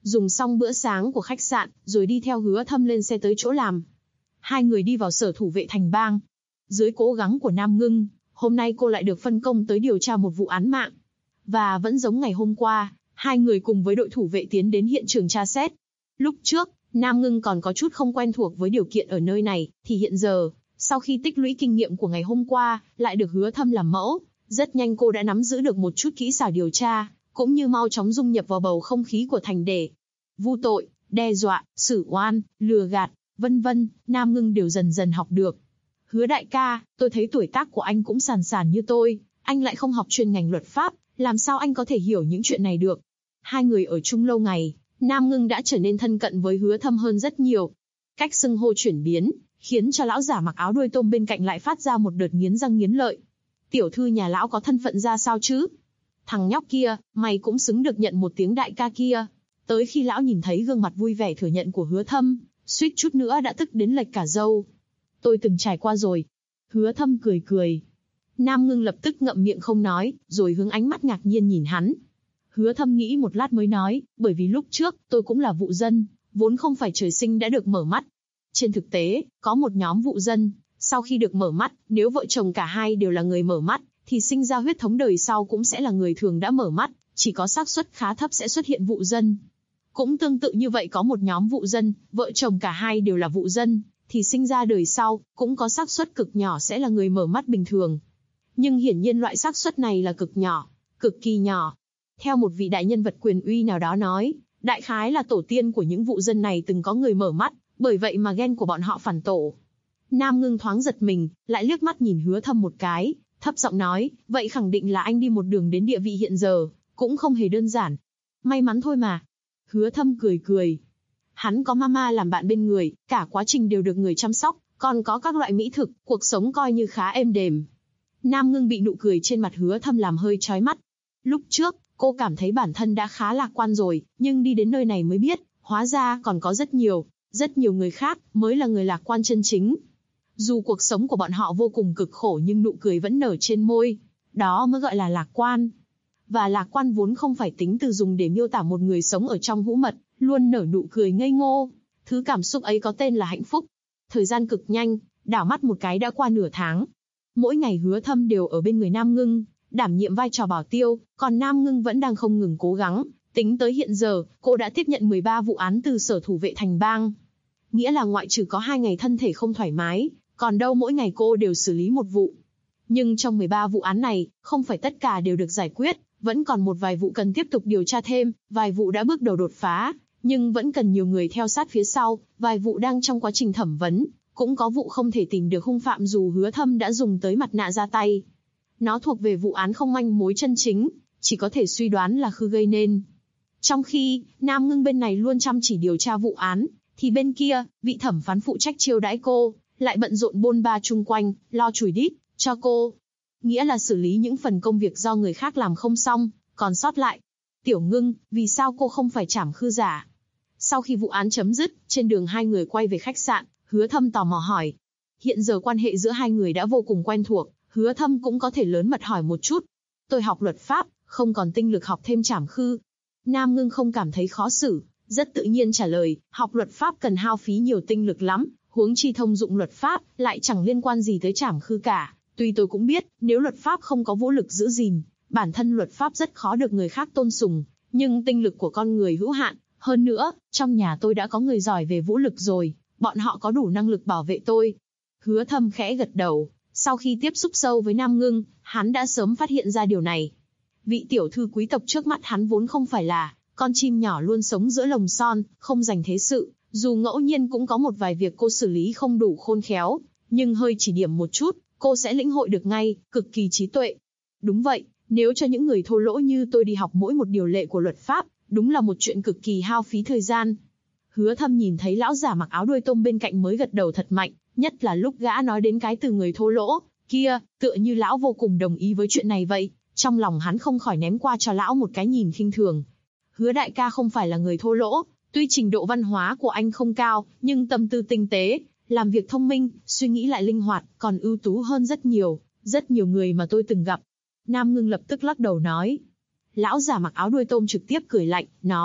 dùng xong bữa sáng của khách sạn, rồi đi theo Hứa Thâm lên xe tới chỗ làm. Hai người đi vào sở thủ vệ thành bang. Dưới cố gắng của Nam Ngưng, hôm nay cô lại được phân công tới điều tra một vụ án mạng. Và vẫn giống ngày hôm qua, hai người cùng với đội thủ vệ tiến đến hiện trường tra xét. Lúc trước, Nam Ngưng còn có chút không quen thuộc với điều kiện ở nơi này, thì hiện giờ, sau khi tích lũy kinh nghiệm của ngày hôm qua, lại được Hứa Thâm làm mẫu, rất nhanh cô đã nắm giữ được một chút kỹ xảo điều tra, cũng như mau chóng dung nhập vào bầu không khí của thành để. Vu tội, đe dọa, xử oan, lừa gạt, vân vân, Nam Ngưng đều dần dần học được. Hứa đại ca, tôi thấy tuổi tác của anh cũng sàn sàn như tôi, anh lại không học chuyên ngành luật pháp, làm sao anh có thể hiểu những chuyện này được? Hai người ở chung lâu ngày, Nam Ngưng đã trở nên thân cận với Hứa Thâm hơn rất nhiều. Cách xưng hô chuyển biến, khiến cho lão giả mặc áo đuôi tôm bên cạnh lại phát ra một đợt nghiến răng nghiến lợi. Tiểu thư nhà lão có thân phận ra sao chứ? Thằng nhóc kia, mày cũng xứng được nhận một tiếng đại ca kia. Tới khi lão nhìn thấy gương mặt vui vẻ thừa nhận của Hứa Thâm, suýt chút nữa đã tức đến lệch cả râu. Tôi từng trải qua rồi. Hứa Thâm cười cười. Nam Ngưng lập tức ngậm miệng không nói, rồi hướng ánh mắt ngạc nhiên nhìn hắn. Hứa Thâm nghĩ một lát mới nói, bởi vì lúc trước, tôi cũng là vụ dân, vốn không phải trời sinh đã được mở mắt. Trên thực tế, có một nhóm vụ dân, sau khi được mở mắt, nếu vợ chồng cả hai đều là người mở mắt, thì sinh ra huyết thống đời sau cũng sẽ là người thường đã mở mắt, chỉ có xác suất khá thấp sẽ xuất hiện vụ dân. Cũng tương tự như vậy có một nhóm vụ dân, vợ chồng cả hai đều là vụ dân, thì sinh ra đời sau, cũng có xác suất cực nhỏ sẽ là người mở mắt bình thường. Nhưng hiển nhiên loại xác suất này là cực nhỏ, cực kỳ nhỏ. Theo một vị đại nhân vật quyền uy nào đó nói, đại khái là tổ tiên của những vụ dân này từng có người mở mắt, bởi vậy mà gen của bọn họ phản tổ. Nam Ngưng thoáng giật mình, lại liếc mắt nhìn Hứa Thâm một cái, thấp giọng nói, vậy khẳng định là anh đi một đường đến địa vị hiện giờ, cũng không hề đơn giản. May mắn thôi mà. Hứa Thâm cười cười. Hắn có mama làm bạn bên người, cả quá trình đều được người chăm sóc, còn có các loại mỹ thực, cuộc sống coi như khá êm đềm. Nam Ngưng bị nụ cười trên mặt Hứa Thâm làm hơi chói mắt. Lúc trước, cô cảm thấy bản thân đã khá lạc quan rồi, nhưng đi đến nơi này mới biết, hóa ra còn có rất nhiều người khác mới là người lạc quan chân chính. Dù cuộc sống của bọn họ vô cùng cực khổ nhưng nụ cười vẫn nở trên môi, đó mới gọi là lạc quan. Và lạc quan vốn không phải tính từ dùng để miêu tả một người sống ở trong hũ mật, luôn nở nụ cười ngây ngô. Thứ cảm xúc ấy có tên là hạnh phúc. Thời gian cực nhanh, đảo mắt một cái đã qua nửa tháng. Mỗi ngày Hứa Thâm đều ở bên người Nam Ngưng, đảm nhiệm vai trò bảo tiêu, còn Nam Ngưng vẫn đang không ngừng cố gắng. Tính tới hiện giờ, cô đã tiếp nhận 13 vụ án từ sở thủ vệ thành bang. Nghĩa là ngoại trừ có 2 ngày thân thể không thoải mái, còn đâu mỗi ngày cô đều xử lý một vụ. Nhưng trong 13 vụ án này, không phải tất cả đều được giải quyết, vẫn còn một vài vụ cần tiếp tục điều tra thêm, vài vụ đã bước đầu đột phá, nhưng vẫn cần nhiều người theo sát phía sau, vài vụ đang trong quá trình thẩm vấn, cũng có vụ không thể tìm được hung phạm dù Hứa Thâm đã dùng tới mặt nạ ra tay. Nó thuộc về vụ án không manh mối chân chính, chỉ có thể suy đoán là Khư gây nên. Trong khi, Nam Ngưng bên này luôn chăm chỉ điều tra vụ án, thì bên kia, vị thẩm phán phụ trách chiêu đãi cô, lại bận rộn bôn ba chung quanh, lo chùi đít, cho cô. Nghĩa là xử lý những phần công việc do người khác làm không xong, còn sót lại. Tiểu Ngưng, vì sao cô không phải trảm Khư giả? Sau khi vụ án chấm dứt, trên đường hai người quay về khách sạn, Hứa Thâm tò mò hỏi. Hiện giờ quan hệ giữa hai người đã vô cùng quen thuộc, Hứa Thâm cũng có thể lớn mật hỏi một chút. Tôi học luật pháp, không còn tinh lực học thêm trảm Khư. Nam Ngưng không cảm thấy khó xử, rất tự nhiên trả lời, học luật pháp cần hao phí nhiều tinh lực lắm, huống chi thông dụng luật pháp, lại chẳng liên quan gì tới trảm Khư cả. Tuy tôi cũng biết, nếu luật pháp không có vũ lực giữ gìn, bản thân luật pháp rất khó được người khác tôn sùng, nhưng tinh lực của con người hữu hạn. Hơn nữa, trong nhà tôi đã có người giỏi về vũ lực rồi, bọn họ có đủ năng lực bảo vệ tôi. Hứa Thâm khẽ gật đầu, sau khi tiếp xúc sâu với Nam Ngưng, hắn đã sớm phát hiện ra điều này. Vị tiểu thư quý tộc trước mắt hắn vốn không phải là con chim nhỏ luôn sống giữa lồng son, không dành thế sự, dù ngẫu nhiên cũng có một vài việc cô xử lý không đủ khôn khéo, nhưng hơi chỉ điểm một chút, cô sẽ lĩnh hội được ngay, cực kỳ trí tuệ. Đúng vậy, nếu cho những người thô lỗ như tôi đi học mỗi một điều lệ của luật pháp, đúng là một chuyện cực kỳ hao phí thời gian. Hứa Thâm nhìn thấy lão giả mặc áo đuôi tôm bên cạnh mới gật đầu thật mạnh, nhất là lúc gã nói đến cái từ người thô lỗ kia, tựa như lão vô cùng đồng ý với chuyện này vậy. Trong lòng hắn không khỏi ném qua cho lão một cái nhìn khinh thường. Hứa đại ca không phải là người thô lỗ, tuy trình độ văn hóa của anh không cao, nhưng tâm tư tinh tế, làm việc thông minh, suy nghĩ lại linh hoạt, còn ưu tú hơn rất nhiều người mà tôi từng gặp. Nam Ngưng lập tức lắc đầu nói. Lão giả mặc áo đuôi tôm trực tiếp cười lạnh, nói,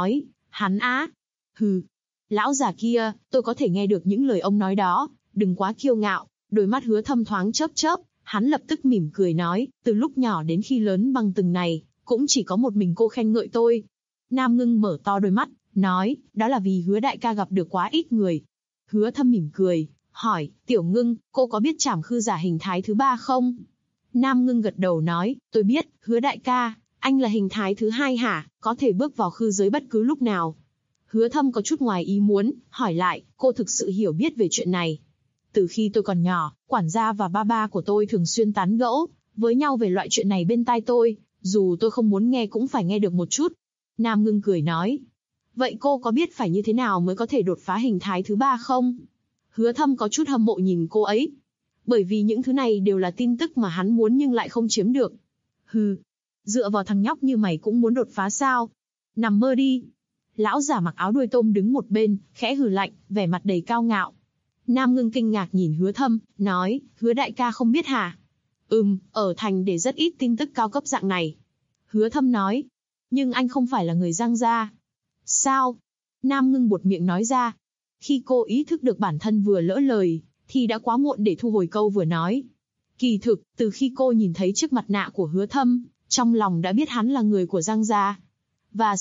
Hắn á? Hừ. Lão già kia, tôi có thể nghe được những lời ông nói đó, đừng quá kiêu ngạo. Đôi mắt Hứa Thâm thoáng chớp chớp, hắn lập tức mỉm cười nói, từ lúc nhỏ đến khi lớn bằng từng này, cũng chỉ có một mình cô khen ngợi tôi. Nam Ngưng mở to đôi mắt, nói, đó là vì Hứa đại ca gặp được quá ít người. Hứa Thâm mỉm cười, hỏi, Tiểu Ngưng, cô có biết Trảm Khư giả hình thái thứ 3 không? Nam Ngưng gật đầu nói, tôi biết, Hứa đại ca, anh là hình thái thứ 2 hả, có thể bước vào khư giới bất cứ lúc nào. Hứa Thâm có chút ngoài ý muốn, hỏi lại, cô thực sự hiểu biết về chuyện này. Từ khi tôi còn nhỏ, quản gia và ba của tôi thường xuyên tán gẫu với nhau về loại chuyện này bên tai tôi, dù tôi không muốn nghe cũng phải nghe được một chút. Nam Ngưng cười nói, vậy cô có biết phải như thế nào mới có thể đột phá hình thái thứ 3 không? Hứa Thâm có chút hâm mộ nhìn cô ấy, bởi vì những thứ này đều là tin tức mà hắn muốn nhưng lại không chiếm được. Hừ, dựa vào thằng nhóc như mày cũng muốn đột phá sao? Nằm mơ đi. Lão giả mặc áo đuôi tôm đứng một bên, khẽ hừ lạnh, vẻ mặt đầy cao ngạo. Nam Ngưng kinh ngạc nhìn Hứa Thâm, nói, Hứa đại ca không biết hả? Ở thành để rất ít tin tức cao cấp dạng này. Hứa Thâm nói, nhưng anh không phải là người Giang gia. Sao? Nam Ngưng buột miệng nói ra. Khi cô ý thức được bản thân vừa lỡ lời, thì đã quá muộn để thu hồi câu vừa nói. Kỳ thực, từ khi cô nhìn thấy chiếc mặt nạ của Hứa Thâm, trong lòng đã biết hắn là người của Giang gia. Và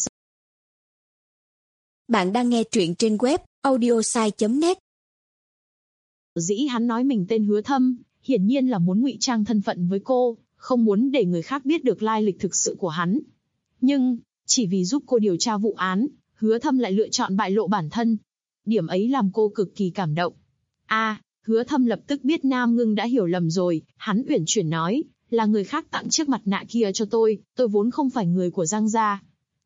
bạn đang nghe truyện trên web audiosai.net. dĩ hắn nói mình tên Hứa Thâm, hiển nhiên là muốn ngụy trang thân phận với cô, không muốn để người khác biết được lai lịch thực sự của hắn. Nhưng, chỉ vì giúp cô điều tra vụ án, Hứa Thâm lại lựa chọn bại lộ bản thân. Điểm ấy làm cô cực kỳ cảm động. Hứa Thâm lập tức biết Nam Ngưng đã hiểu lầm rồi, hắn uyển chuyển nói, là người khác tặng chiếc mặt nạ kia cho tôi vốn không phải người của Giang gia.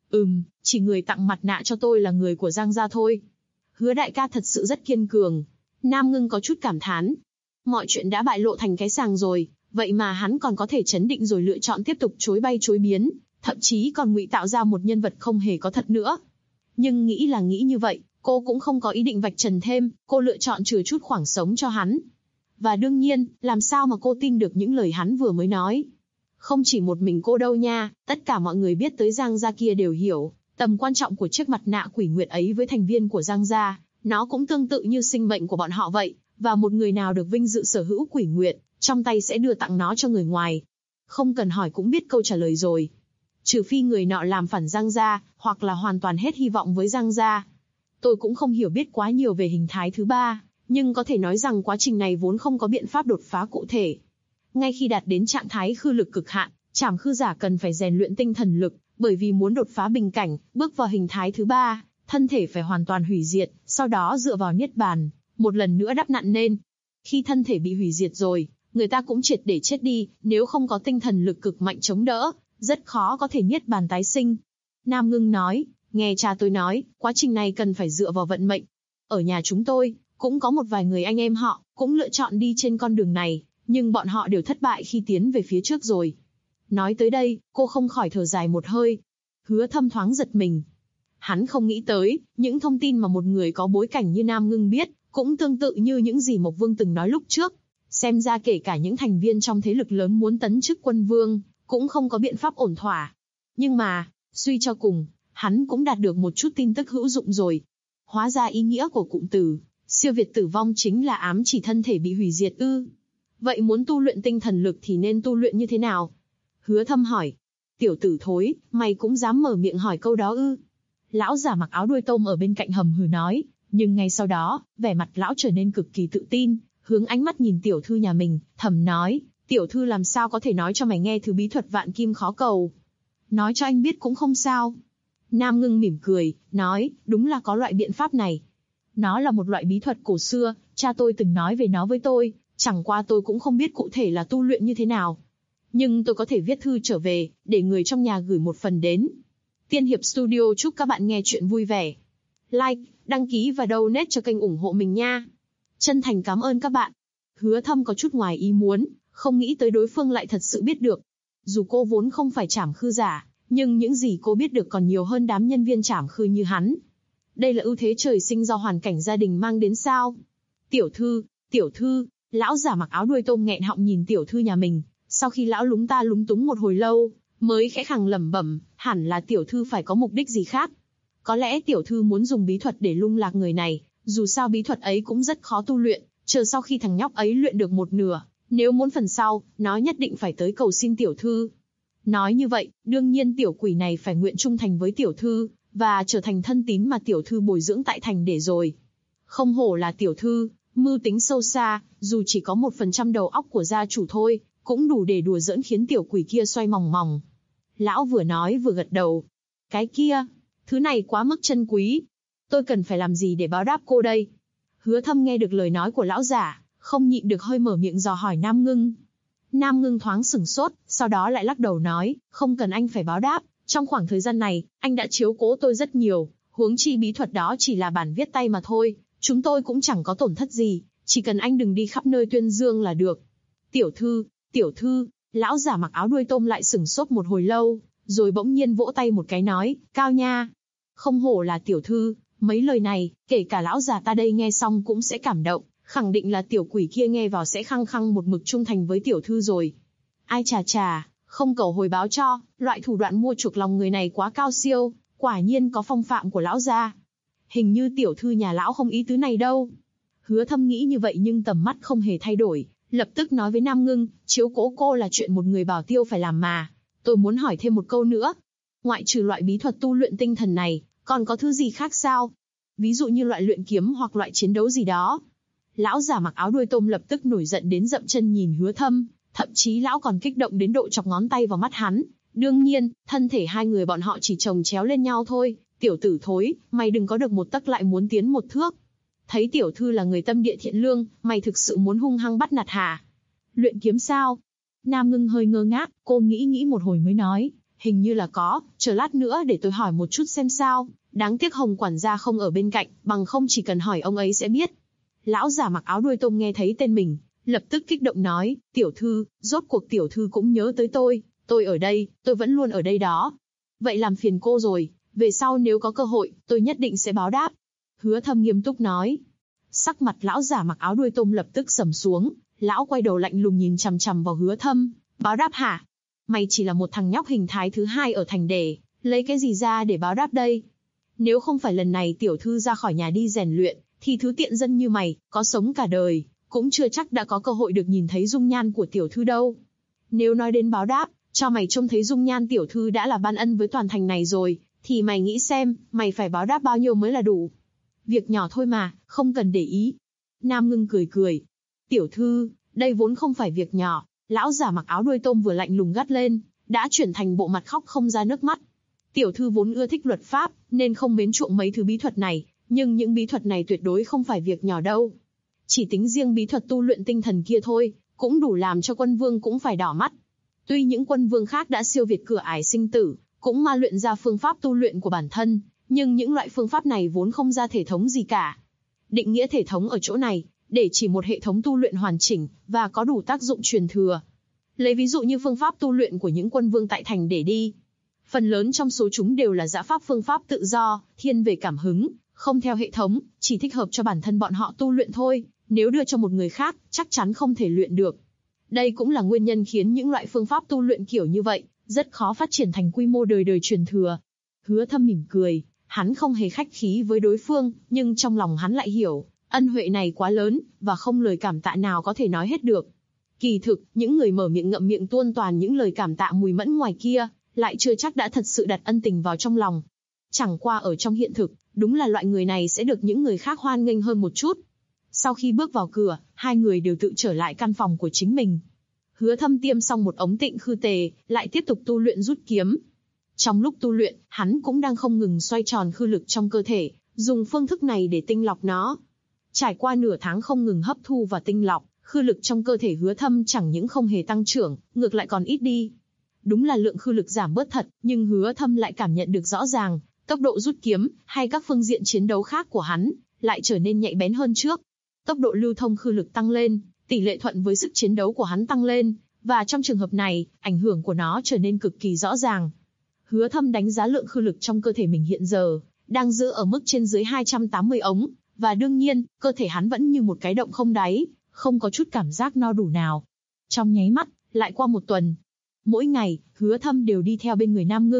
Chỉ người tặng mặt nạ cho tôi là người của Giang gia thôi. Hứa đại ca thật sự rất kiên cường. Nam Ngưng có chút cảm thán. Mọi chuyện đã bại lộ thành cái sàng rồi, vậy mà hắn còn có thể trấn định rồi lựa chọn tiếp tục chối bay chối biến, thậm chí còn ngụy tạo ra một nhân vật không hề có thật nữa. Nhưng nghĩ là nghĩ như vậy, cô cũng không có ý định vạch trần thêm, cô lựa chọn chừa chút khoảng sống cho hắn. Và đương nhiên, làm sao mà cô tin được những lời hắn vừa mới nói. Không chỉ một mình cô đâu nha, tất cả mọi người biết tới Giang gia kia đều hiểu tầm quan trọng của chiếc mặt nạ quỷ nguyệt ấy với thành viên của Giang gia. Nó cũng tương tự như sinh mệnh của bọn họ vậy, và một người nào được vinh dự sở hữu quỷ nguyệt, trong tay sẽ đưa tặng nó cho người ngoài. Không cần hỏi cũng biết câu trả lời rồi. Trừ phi người nọ làm phản Giang gia, hoặc là hoàn toàn hết hy vọng với Giang gia. Tôi cũng không hiểu biết quá nhiều về hình thái thứ 3, nhưng có thể nói rằng quá trình này vốn không có biện pháp đột phá cụ thể. Ngay khi đạt đến trạng thái khư lực cực hạn, Trảm Khư giả cần phải rèn luyện tinh thần lực, bởi vì muốn đột phá bình cảnh, bước vào hình thái thứ 3, thân thể phải hoàn toàn hủy diệt, sau đó dựa vào niết bàn, một lần nữa đắp nặn nên. Khi thân thể bị hủy diệt rồi, người ta cũng triệt để chết đi, nếu không có tinh thần lực cực mạnh chống đỡ, rất khó có thể niết bàn tái sinh. Nam Ngưng nói, nghe cha tôi nói, quá trình này cần phải dựa vào vận mệnh. Ở nhà chúng tôi, cũng có một vài người anh em họ, cũng lựa chọn đi trên con đường này, nhưng bọn họ đều thất bại khi tiến về phía trước rồi. Nói tới đây, cô không khỏi thở dài một hơi. Hứa Thâm thoáng giật mình. Hắn không nghĩ tới, những thông tin mà một người có bối cảnh như Nam Ngưng biết, cũng tương tự như những gì Mộc Vương từng nói lúc trước. Xem ra kể cả những thành viên trong thế lực lớn muốn tấn chức quân vương, cũng không có biện pháp ổn thỏa. Nhưng mà, suy cho cùng, hắn cũng đạt được một chút tin tức hữu dụng rồi. Hóa ra ý nghĩa của cụm từ siêu việt tử vong chính là ám chỉ thân thể bị hủy diệt ư? Vậy muốn tu luyện tinh thần lực thì nên tu luyện như thế nào? Hứa Thâm hỏi. Tiểu tử thối, mày cũng dám mở miệng hỏi câu đó ư? Lão giả mặc áo đuôi tôm ở bên cạnh hầm hừ nói, nhưng ngay sau đó, vẻ mặt lão trở nên cực kỳ tự tin, hướng ánh mắt nhìn tiểu thư nhà mình, thầm nói, tiểu thư làm sao có thể nói cho mày nghe thứ bí thuật vạn kim khó cầu? Nói cho anh biết cũng không sao. Nam Ngưng mỉm cười, nói, đúng là có loại biện pháp này. Nó là một loại bí thuật cổ xưa, cha tôi từng nói về nó với tôi, chẳng qua tôi cũng không biết cụ thể là tu luyện như thế nào. Nhưng tôi có thể viết thư trở về, để người trong nhà gửi một phần đến. Tiên Hiệp Studio chúc các bạn nghe chuyện vui vẻ. Like, đăng ký và donate cho kênh ủng hộ mình nha. Chân thành cảm ơn các bạn. Hứa Thâm có chút ngoài ý muốn, không nghĩ tới đối phương lại thật sự biết được. Dù cô vốn không phải Trảm Khư giả, nhưng những gì cô biết được còn nhiều hơn đám nhân viên Trảm Khư như hắn. Đây là ưu thế trời sinh do hoàn cảnh gia đình mang đến sao? Tiểu thư, lão giả mặc áo đuôi tôm nghẹn họng nhìn tiểu thư nhà mình, sau khi lão lúng ta lúng túng một hồi lâu, mới khẽ khàng lẩm bẩm, hẳn là tiểu thư phải có mục đích gì khác. Có lẽ tiểu thư muốn dùng bí thuật để lung lạc người này, dù sao bí thuật ấy cũng rất khó tu luyện, chờ sau khi thằng nhóc ấy luyện được một nửa, nếu muốn phần sau, nó nhất định phải tới cầu xin tiểu thư. Nói như vậy, đương nhiên tiểu quỷ này phải nguyện trung thành với tiểu thư, và trở thành thân tín mà tiểu thư bồi dưỡng tại thành để rồi. Không hổ là tiểu thư, mưu tính sâu xa, dù chỉ có 1% đầu óc của gia chủ thôi, cũng đủ để đùa giỡn khiến tiểu quỷ kia xoay mòng mòng. Lão vừa nói vừa gật đầu. Cái kia, thứ này quá mức chân quý. Tôi cần phải làm gì để báo đáp cô đây? Hứa Thâm nghe được lời nói của lão giả, không nhịn được hơi mở miệng dò hỏi Nam Ngưng. Nam Ngưng thoáng sửng sốt, sau đó lại lắc đầu nói, không cần anh phải báo đáp, trong khoảng thời gian này, anh đã chiếu cố tôi rất nhiều, huống chi bí thuật đó chỉ là bản viết tay mà thôi, chúng tôi cũng chẳng có tổn thất gì, chỉ cần anh đừng đi khắp nơi tuyên dương là được. Tiểu thư, lão giả mặc áo đuôi tôm lại sửng sốt một hồi lâu, rồi bỗng nhiên vỗ tay một cái nói, cao nha. Không hổ là tiểu thư, mấy lời này, kể cả lão già ta đây nghe xong cũng sẽ cảm động, khẳng định là tiểu quỷ kia nghe vào sẽ khăng khăng một mực trung thành với tiểu thư rồi. Ai chà, không cầu hồi báo cho, loại thủ đoạn mua chuộc lòng người này quá cao siêu, quả nhiên có phong phạm của lão gia. Hình như tiểu thư nhà lão không ý tứ này đâu. Hứa Thâm nghĩ như vậy nhưng tầm mắt không hề thay đổi, lập tức nói với Nam Ngưng, chiếu cố cô là chuyện một người bảo tiêu phải làm mà. Tôi muốn hỏi thêm một câu nữa. Ngoại trừ loại bí thuật tu luyện tinh thần này, còn có thứ gì khác sao? Ví dụ như loại luyện kiếm hoặc loại chiến đấu gì đó. Lão giả mặc áo đuôi tôm lập tức nổi giận đến dậm chân nhìn Hứa Thâm, thậm chí lão còn kích động đến độ chọc ngón tay vào mắt hắn. Đương nhiên, thân thể hai người bọn họ chỉ chồng chéo lên nhau thôi. Tiểu tử thối, mày đừng có được một tấc lại muốn tiến một thước. Thấy tiểu thư là người tâm địa thiện lương, mày thực sự muốn hung hăng bắt nạt hả? Luyện kiếm sao? Nam Ngưng hơi ngơ ngác, cô nghĩ một hồi mới nói, hình như là có, chờ lát nữa để tôi hỏi một chút xem sao. Đáng tiếc Hồng quản gia không ở bên cạnh, bằng không chỉ cần hỏi ông ấy sẽ biết. Lão giả mặc áo đuôi tôm nghe thấy tên mình, lập tức kích động nói, tiểu thư, rốt cuộc tiểu thư cũng nhớ tới tôi ở đây, tôi vẫn luôn ở đây đó. Vậy làm phiền cô rồi, về sau nếu có cơ hội, tôi nhất định sẽ báo đáp. Hứa Thâm nghiêm túc nói. Sắc mặt lão giả mặc áo đuôi tôm lập tức sầm xuống, lão quay đầu lạnh lùng nhìn chằm chằm vào Hứa Thâm, báo đáp hả? Mày chỉ là một thằng nhóc hình thái thứ hai ở thành đề, lấy cái gì ra để báo đáp đây? Nếu không phải lần này tiểu thư ra khỏi nhà đi rèn luyện, thì thứ tiện dân như mày, có sống cả đời, cũng chưa chắc đã có cơ hội được nhìn thấy dung nhan của tiểu thư đâu. Nếu nói đến báo đáp, cho mày trông thấy dung nhan tiểu thư đã là ban ân với toàn thành này rồi, thì mày nghĩ xem, mày phải báo đáp bao nhiêu mới là đủ. Việc nhỏ thôi mà, không cần để ý. Nam Ngưng cười. Tiểu thư, đây vốn không phải việc nhỏ. Lão giả mặc áo đuôi tôm vừa lạnh lùng gắt lên, đã chuyển thành bộ mặt khóc không ra nước mắt. Tiểu thư vốn ưa thích luật pháp, nên không mến chuộng mấy thứ bí thuật này, nhưng những bí thuật này tuyệt đối không phải việc nhỏ đâu. Chỉ tính riêng bí thuật tu luyện tinh thần kia thôi, cũng đủ làm cho quân vương cũng phải đỏ mắt. Tuy những quân vương khác đã siêu việt cửa ải sinh tử, cũng ma luyện ra phương pháp tu luyện của bản thân, nhưng những loại phương pháp này vốn không ra thể thống gì cả. Định nghĩa thể thống ở chỗ này, để chỉ một hệ thống tu luyện hoàn chỉnh, và có đủ tác dụng truyền thừa. Lấy ví dụ như phương pháp tu luyện của những quân vương tại thành để đi. Phần lớn trong số chúng đều là dã pháp phương pháp tự do, thiên về cảm hứng, không theo hệ thống, chỉ thích hợp cho bản thân bọn họ tu luyện thôi, nếu đưa cho một người khác, chắc chắn không thể luyện được. Đây cũng là nguyên nhân khiến những loại phương pháp tu luyện kiểu như vậy, rất khó phát triển thành quy mô đời đời truyền thừa. Hứa Thâm mỉm cười, hắn không hề khách khí với đối phương, nhưng trong lòng hắn lại hiểu, ân huệ này quá lớn, và không lời cảm tạ nào có thể nói hết được. Kỳ thực, những người mở miệng ngậm miệng tuôn toàn những lời cảm tạ mùi mẫn ngoài kia, lại chưa chắc đã thật sự đặt ân tình vào trong lòng. Chẳng qua ở trong hiện thực, đúng là loại người này sẽ được những người khác hoan nghênh hơn một chút. Sau khi bước vào cửa, hai người đều tự trở lại căn phòng của chính mình. Hứa Thâm tiêm xong một ống tịnh khư tề, lại tiếp tục tu luyện rút kiếm. Trong lúc tu luyện, hắn cũng đang không ngừng xoay tròn khư lực trong cơ thể, dùng phương thức này để tinh lọc nó. Trải qua nửa tháng không ngừng hấp thu và tinh lọc, khư lực trong cơ thể Hứa Thâm chẳng những không hề tăng trưởng, ngược lại còn ít đi. Đúng là lượng khư lực giảm bớt thật, nhưng Hứa Thâm lại cảm nhận được rõ ràng, tốc độ rút kiếm, hay các phương diện chiến đấu khác của hắn, lại trở nên nhạy bén hơn trước. Tốc độ lưu thông khư lực tăng lên, tỷ lệ thuận với sức chiến đấu của hắn tăng lên, và trong trường hợp này, ảnh hưởng của nó trở nên cực kỳ rõ ràng. Hứa Thâm đánh giá lượng khư lực trong cơ thể mình hiện giờ, đang giữ ở mức trên dưới 280 ống, và đương nhiên, cơ thể hắn vẫn như một cái động không đáy, không có chút cảm giác no đủ nào. Trong nháy mắt, lại qua một tuần. Mỗi ngày, Hứa Thâm đều đi theo bên người Nam Ngưng,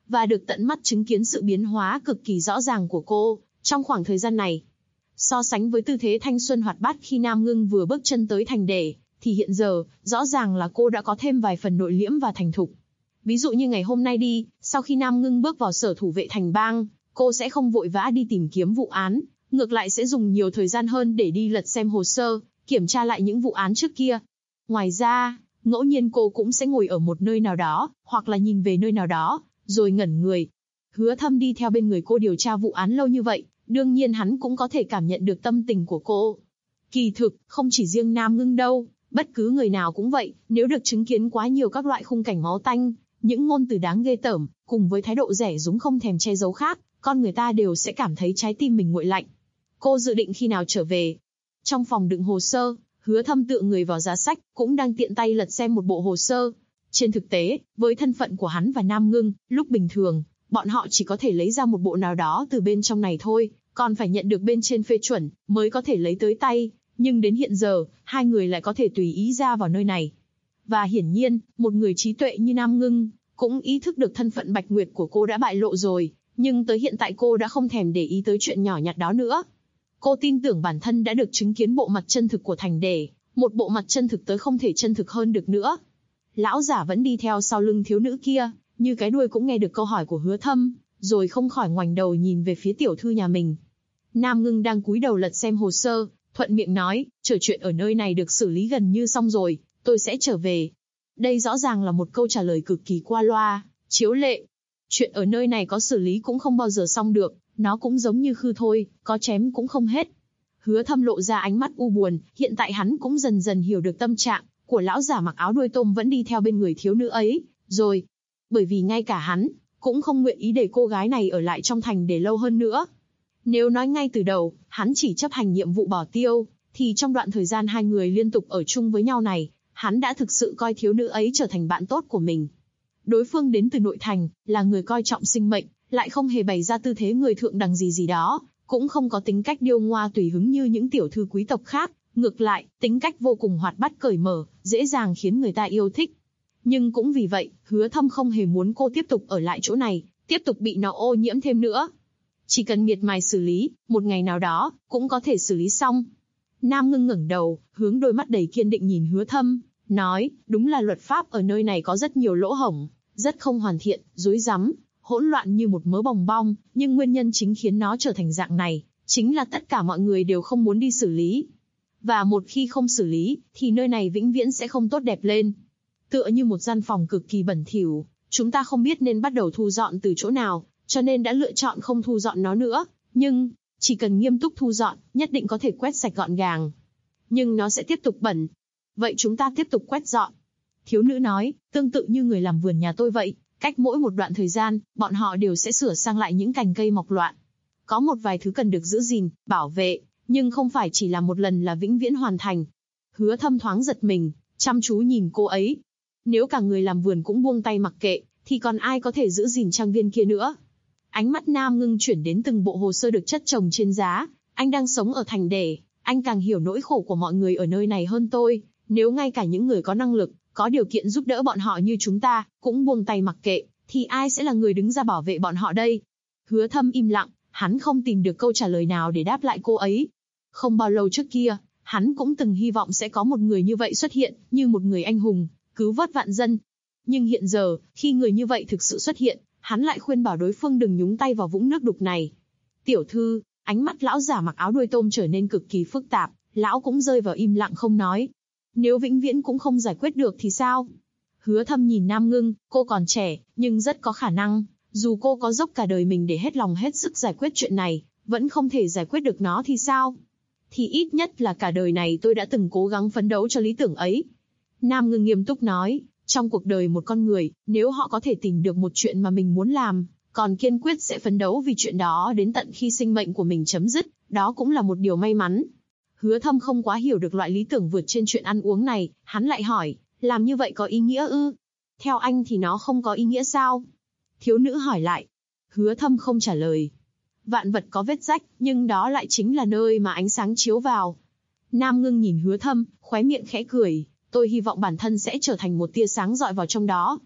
và được tận mắt chứng kiến sự biến hóa cực kỳ rõ ràng của cô trong khoảng thời gian này. So sánh với tư thế thanh xuân hoạt bát khi Nam Ngưng vừa bước chân tới thành đề, thì hiện giờ, rõ ràng là cô đã có thêm vài phần nội liễm và thành thục. Ví dụ như ngày hôm nay đi, sau khi Nam Ngưng bước vào sở thủ vệ thành bang, cô sẽ không vội vã đi tìm kiếm vụ án, ngược lại sẽ dùng nhiều thời gian hơn để đi lật xem hồ sơ, kiểm tra lại những vụ án trước kia. Ngoài ra, ngẫu nhiên cô cũng sẽ ngồi ở một nơi nào đó, hoặc là nhìn về nơi nào đó, rồi ngẩn người. Hứa Thâm đi theo bên người cô điều tra vụ án lâu như vậy, đương nhiên hắn cũng có thể cảm nhận được tâm tình của cô. Kỳ thực, không chỉ riêng Nam Ngưng đâu, bất cứ người nào cũng vậy, nếu được chứng kiến quá nhiều các loại khung cảnh máu tanh, những ngôn từ đáng ghê tởm, cùng với thái độ rẻ rúng không thèm che giấu khác, con người ta đều sẽ cảm thấy trái tim mình nguội lạnh. Cô dự định khi nào trở về? Trong phòng đựng hồ sơ, Hứa Thâm tựa người vào giá sách, cũng đang tiện tay lật xem một bộ hồ sơ. Trên thực tế, với thân phận của hắn và Nam Ngưng, lúc bình thường, bọn họ chỉ có thể lấy ra một bộ nào đó từ bên trong này thôi, còn phải nhận được bên trên phê chuẩn, mới có thể lấy tới tay. Nhưng đến hiện giờ, hai người lại có thể tùy ý ra vào nơi này. Và hiển nhiên, một người trí tuệ như Nam Ngưng, cũng ý thức được thân phận Bạch Nguyệt của cô đã bại lộ rồi, nhưng tới hiện tại cô đã không thèm để ý tới chuyện nhỏ nhặt đó nữa. Cô tin tưởng bản thân đã được chứng kiến bộ mặt chân thực của thành đề, một bộ mặt chân thực tới không thể chân thực hơn được nữa. Lão giả vẫn đi theo sau lưng thiếu nữ kia, như cái đuôi cũng nghe được câu hỏi của Hứa Thâm, rồi không khỏi ngoảnh đầu nhìn về phía tiểu thư nhà mình. Nam Ngưng đang cúi đầu lật xem hồ sơ, thuận miệng nói, chờ chuyện ở nơi này được xử lý gần như xong rồi, tôi sẽ trở về. Đây rõ ràng là một câu trả lời cực kỳ qua loa, chiếu lệ. Chuyện ở nơi này có xử lý cũng không bao giờ xong được, nó cũng giống như khư thôi, có chém cũng không hết. Hứa Thâm lộ ra ánh mắt u buồn, hiện tại hắn cũng dần dần hiểu được tâm trạng của lão giả mặc áo đuôi tôm vẫn đi theo bên người thiếu nữ ấy, rồi. Bởi vì ngay cả hắn, cũng không nguyện ý để cô gái này ở lại trong thành để lâu hơn nữa. Nếu nói ngay từ đầu, hắn chỉ chấp hành nhiệm vụ bỏ tiêu, thì trong đoạn thời gian hai người liên tục ở chung với nhau này, hắn đã thực sự coi thiếu nữ ấy trở thành bạn tốt của mình. Đối phương đến từ nội thành, là người coi trọng sinh mệnh, lại không hề bày ra tư thế người thượng đẳng gì đó, cũng không có tính cách điêu ngoa tùy hứng như những tiểu thư quý tộc khác, ngược lại, tính cách vô cùng hoạt bát cởi mở, dễ dàng khiến người ta yêu thích. Nhưng cũng vì vậy, Hứa Thâm không hề muốn cô tiếp tục ở lại chỗ này, tiếp tục bị nó ô nhiễm thêm nữa. Chỉ cần miệt mài xử lý, một ngày nào đó, cũng có thể xử lý xong. Nam Ngưng ngẩng đầu, hướng đôi mắt đầy kiên định nhìn Hứa Thâm, nói, đúng là luật pháp ở nơi này có rất nhiều lỗ hổng, rất không hoàn thiện, rối rắm, hỗn loạn như một mớ bòng bong, nhưng nguyên nhân chính khiến nó trở thành dạng này, chính là tất cả mọi người đều không muốn đi xử lý. Và một khi không xử lý, thì nơi này vĩnh viễn sẽ không tốt đẹp lên. Tựa như một gian phòng cực kỳ bẩn thỉu, chúng ta không biết nên bắt đầu thu dọn từ chỗ nào, cho nên đã lựa chọn không thu dọn nó nữa, nhưng, chỉ cần nghiêm túc thu dọn, nhất định có thể quét sạch gọn gàng. Nhưng nó sẽ tiếp tục bẩn. Vậy chúng ta tiếp tục quét dọn. Thiếu nữ nói, tương tự như người làm vườn nhà tôi vậy, cách mỗi một đoạn thời gian, bọn họ đều sẽ sửa sang lại những cành cây mọc loạn. Có một vài thứ cần được giữ gìn, bảo vệ, nhưng không phải chỉ làm một lần là vĩnh viễn hoàn thành. Hứa Thâm thoáng giật mình, chăm chú nhìn cô ấy. Nếu cả người làm vườn cũng buông tay mặc kệ, thì còn ai có thể giữ gìn trang viên kia nữa. Ánh mắt Nam Ngưng chuyển đến từng bộ hồ sơ được chất chồng trên giá. Anh đang sống ở thành đề, anh càng hiểu nỗi khổ của mọi người ở nơi này hơn tôi. Nếu ngay cả những người có năng lực, có điều kiện giúp đỡ bọn họ như chúng ta, cũng buông tay mặc kệ, thì ai sẽ là người đứng ra bảo vệ bọn họ đây? Hứa Thâm im lặng, hắn không tìm được câu trả lời nào để đáp lại cô ấy. Không bao lâu trước kia, hắn cũng từng hy vọng sẽ có một người như vậy xuất hiện, như một người anh hùng, cứu vớt vạn dân. Nhưng hiện giờ, khi người như vậy thực sự xuất hiện, hắn lại khuyên bảo đối phương đừng nhúng tay vào vũng nước đục này. Tiểu thư, ánh mắt lão giả mặc áo đuôi tôm trở nên cực kỳ phức tạp, lão cũng rơi vào im lặng không nói. Nếu vĩnh viễn cũng không giải quyết được thì sao? Hứa Thâm nhìn Nam Ngưng, cô còn trẻ, nhưng rất có khả năng, dù cô có dốc cả đời mình để hết lòng hết sức giải quyết chuyện này, vẫn không thể giải quyết được nó thì sao? Thì ít nhất là cả đời này tôi đã từng cố gắng phấn đấu cho lý tưởng ấy. Nam Ngưng nghiêm túc nói, trong cuộc đời một con người, nếu họ có thể tìm được một chuyện mà mình muốn làm, còn kiên quyết sẽ phấn đấu vì chuyện đó đến tận khi sinh mệnh của mình chấm dứt, đó cũng là một điều may mắn. Hứa Thâm không quá hiểu được loại lý tưởng vượt trên chuyện ăn uống này, hắn lại hỏi, làm như vậy có ý nghĩa ư? Theo anh thì nó không có ý nghĩa sao? Thiếu nữ hỏi lại. Hứa Thâm không trả lời. Vạn vật có vết rách, nhưng đó lại chính là nơi mà ánh sáng chiếu vào. Nam Ngưng nhìn Hứa Thâm, khóe miệng khẽ cười, tôi hy vọng bản thân sẽ trở thành một tia sáng rọi vào trong đó.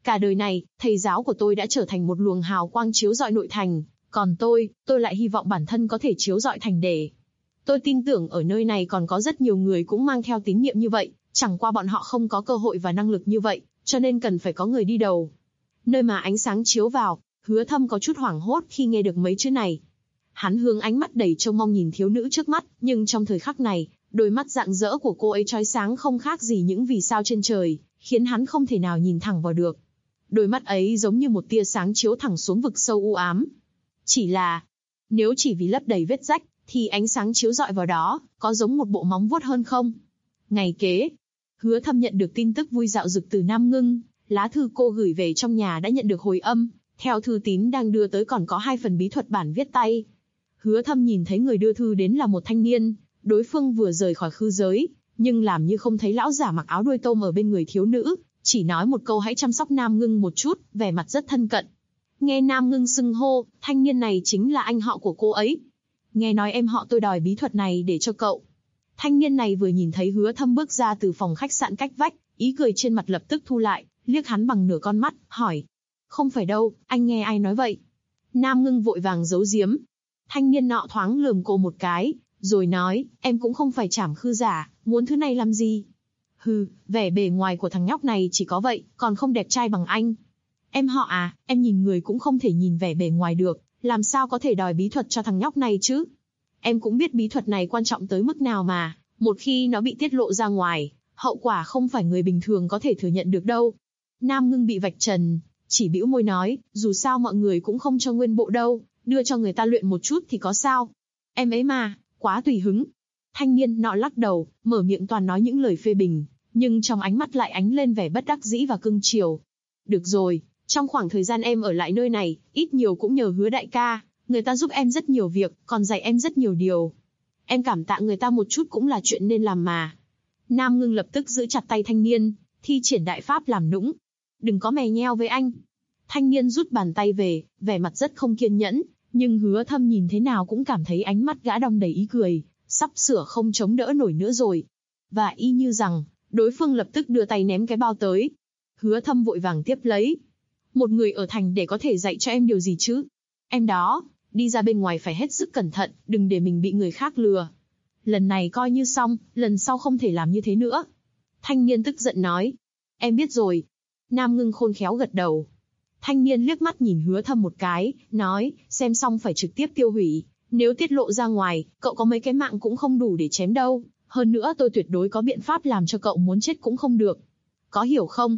Cả đời này, thầy giáo của tôi đã trở thành một luồng hào quang chiếu rọi nội thành, còn tôi lại hy vọng bản thân có thể chiếu rọi thành đề. Tôi tin tưởng ở nơi này còn có rất nhiều người cũng mang theo tín niệm như vậy, chẳng qua bọn họ không có cơ hội và năng lực như vậy, cho nên cần phải có người đi đầu. Nơi mà ánh sáng chiếu vào, Hứa Thâm có chút hoảng hốt khi nghe được mấy chữ này. Hắn hướng ánh mắt đầy trông mong nhìn thiếu nữ trước mắt, nhưng trong thời khắc này, đôi mắt rạng rỡ của cô ấy chói sáng không khác gì những vì sao trên trời, khiến hắn không thể nào nhìn thẳng vào được. Đôi mắt ấy giống như một tia sáng chiếu thẳng xuống vực sâu u ám. Chỉ là, nếu chỉ vì lấp đầy vết rách, thì ánh sáng chiếu rọi vào đó, có giống một bộ móng vuốt hơn không? Ngày kế, Hứa Thâm nhận được tin tức vui dạo dực từ Nam Ngưng, lá thư cô gửi về trong nhà đã nhận được hồi âm, theo thư tín đang đưa tới còn có 2 phần bí thuật bản viết tay. Hứa Thâm nhìn thấy người đưa thư đến là một thanh niên, đối phương vừa rời khỏi khư giới, nhưng làm như không thấy lão giả mặc áo đuôi tôm ở bên người thiếu nữ, chỉ nói một câu hãy chăm sóc Nam Ngưng một chút, vẻ mặt rất thân cận. Nghe Nam Ngưng xưng hô, thanh niên này chính là anh họ của cô ấy. Nghe nói em họ tôi đòi bí thuật này để cho cậu. Thanh niên này vừa nhìn thấy Hứa Thâm bước ra từ phòng khách sạn cách vách, ý cười trên mặt lập tức thu lại, liếc hắn bằng nửa con mắt, hỏi. Không phải đâu, anh nghe ai nói vậy? Nam Ngưng vội vàng giấu giếm. Thanh niên nọ thoáng lườm cô một cái, rồi nói, em cũng không phải trảm khư giả, muốn thứ này làm gì? Hừ, vẻ bề ngoài của thằng nhóc này chỉ có vậy, còn không đẹp trai bằng anh. Em họ à, em nhìn người cũng không thể nhìn vẻ bề ngoài được, làm sao có thể đòi bí thuật cho thằng nhóc này chứ? Em cũng biết bí thuật này quan trọng tới mức nào mà, một khi nó bị tiết lộ ra ngoài, hậu quả không phải người bình thường có thể thừa nhận được đâu. Nam Ngưng bị vạch trần, chỉ bĩu môi nói, dù sao mọi người cũng không cho nguyên bộ đâu, đưa cho người ta luyện một chút thì có sao. Em ấy mà, quá tùy hứng. Thanh niên nọ lắc đầu, mở miệng toàn nói những lời phê bình, nhưng trong ánh mắt lại ánh lên vẻ bất đắc dĩ và cưng chiều. Được rồi, trong khoảng thời gian em ở lại nơi này, ít nhiều cũng nhờ Hứa đại ca, người ta giúp em rất nhiều việc, còn dạy em rất nhiều điều. Em cảm tạ người ta một chút cũng là chuyện nên làm mà. Nam Ngưng lập tức giữ chặt tay thanh niên, thi triển đại pháp làm nũng. Đừng có mè nheo với anh. Thanh niên rút bàn tay về, vẻ mặt rất không kiên nhẫn, nhưng Hứa Thâm nhìn thế nào cũng cảm thấy ánh mắt gã đong đầy ý cười, sắp sửa không chống đỡ nổi nữa rồi. Và y như rằng, đối phương lập tức đưa tay ném cái bao tới. Hứa Thâm vội vàng tiếp lấy. Một người ở thành để có thể dạy cho em điều gì chứ? Em đó, đi ra bên ngoài phải hết sức cẩn thận, đừng để mình bị người khác lừa. Lần này coi như xong, lần sau không thể làm như thế nữa. Thanh niên tức giận nói. Em biết rồi. Nam Ngưng khôn khéo gật đầu. Thanh niên liếc mắt nhìn Hứa Thâm một cái, nói, xem xong phải trực tiếp tiêu hủy. Nếu tiết lộ ra ngoài, cậu có mấy cái mạng cũng không đủ để chém đâu. Hơn nữa tôi tuyệt đối có biện pháp làm cho cậu muốn chết cũng không được. Có hiểu không?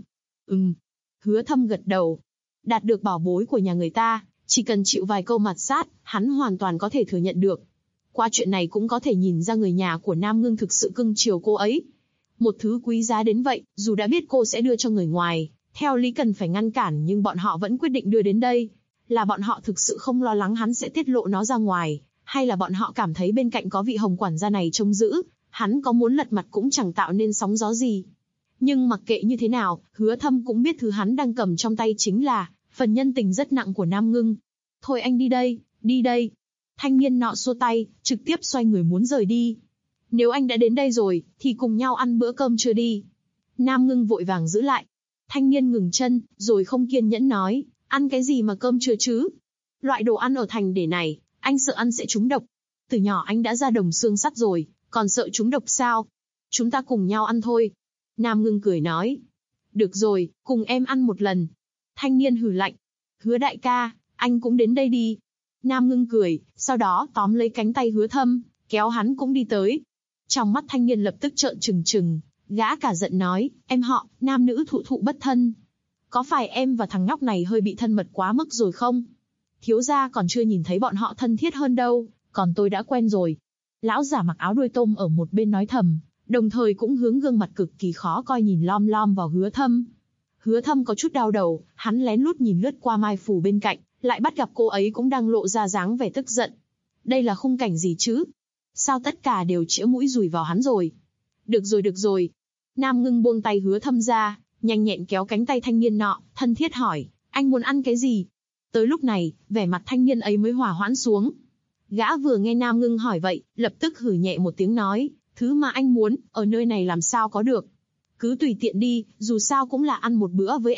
Hứa Thâm gật đầu. Đạt được bảo bối của nhà người ta, chỉ cần chịu vài câu mạt sát, hắn hoàn toàn có thể thừa nhận được. Qua chuyện này cũng có thể nhìn ra người nhà của Nam Ngưng thực sự cưng chiều cô ấy. Một thứ quý giá đến vậy, dù đã biết cô sẽ đưa cho người ngoài, theo lý cần phải ngăn cản nhưng bọn họ vẫn quyết định đưa đến đây. Là bọn họ thực sự không lo lắng hắn sẽ tiết lộ nó ra ngoài, hay là bọn họ cảm thấy bên cạnh có vị Hồng quản gia này trông giữ, hắn có muốn lật mặt cũng chẳng tạo nên sóng gió gì. Nhưng mặc kệ như thế nào, Hứa Thâm cũng biết thứ hắn đang cầm trong tay chính là phần nhân tình rất nặng của Nam Ngưng. Thôi anh đi đây, đi đây. Thanh niên nọ xua tay, trực tiếp xoay người muốn rời đi. Nếu anh đã đến đây rồi, thì cùng nhau ăn bữa cơm trưa đi. Nam Ngưng vội vàng giữ lại. Thanh niên ngừng chân, rồi không kiên nhẫn nói, ăn cái gì mà cơm trưa chứ? Loại đồ ăn ở thành để này, anh sợ ăn sẽ trúng độc. Từ nhỏ anh đã ra đồng xương sắt rồi, còn sợ trúng độc sao? Chúng ta cùng nhau ăn thôi. Nam Ngưng cười nói. Được rồi, cùng em ăn một lần. Thanh niên hừ lạnh. Hứa đại ca, anh cũng đến đây đi. Nam Ngưng cười, sau đó tóm lấy cánh tay Hứa Thâm, kéo hắn cũng đi tới. Trong mắt thanh niên lập tức trợn trừng trừng, gã cả giận nói, em họ, nam nữ thụ thụ bất thân. Có phải em và thằng nhóc này hơi bị thân mật quá mức rồi không? Thiếu gia còn chưa nhìn thấy bọn họ thân thiết hơn đâu, còn tôi đã quen rồi. Lão giả mặc áo đuôi tôm ở một bên nói thầm, đồng thời cũng hướng gương mặt cực kỳ khó coi nhìn lom lom vào Hứa Thâm. Hứa Thâm có chút đau đầu, hắn lén lút nhìn lướt qua Mai Phủ bên cạnh, lại bắt gặp cô ấy cũng đang lộ ra dáng vẻ tức giận. Đây là khung cảnh gì chứ? Sao tất cả đều chĩa mũi dùi vào hắn rồi? Được rồi. Nam Ngưng buông tay Hứa Thâm ra, nhanh nhẹn kéo cánh tay thanh niên nọ, thân thiết hỏi, anh muốn ăn cái gì? Tới lúc này, vẻ mặt thanh niên ấy mới hòa hoãn xuống. Gã vừa nghe Nam Ngưng hỏi vậy, lập tức hử nhẹ một tiếng nói, thứ mà anh muốn, ở nơi này làm sao có được. Cứ tùy tiện đi, dù sao cũng là ăn một bữa với em,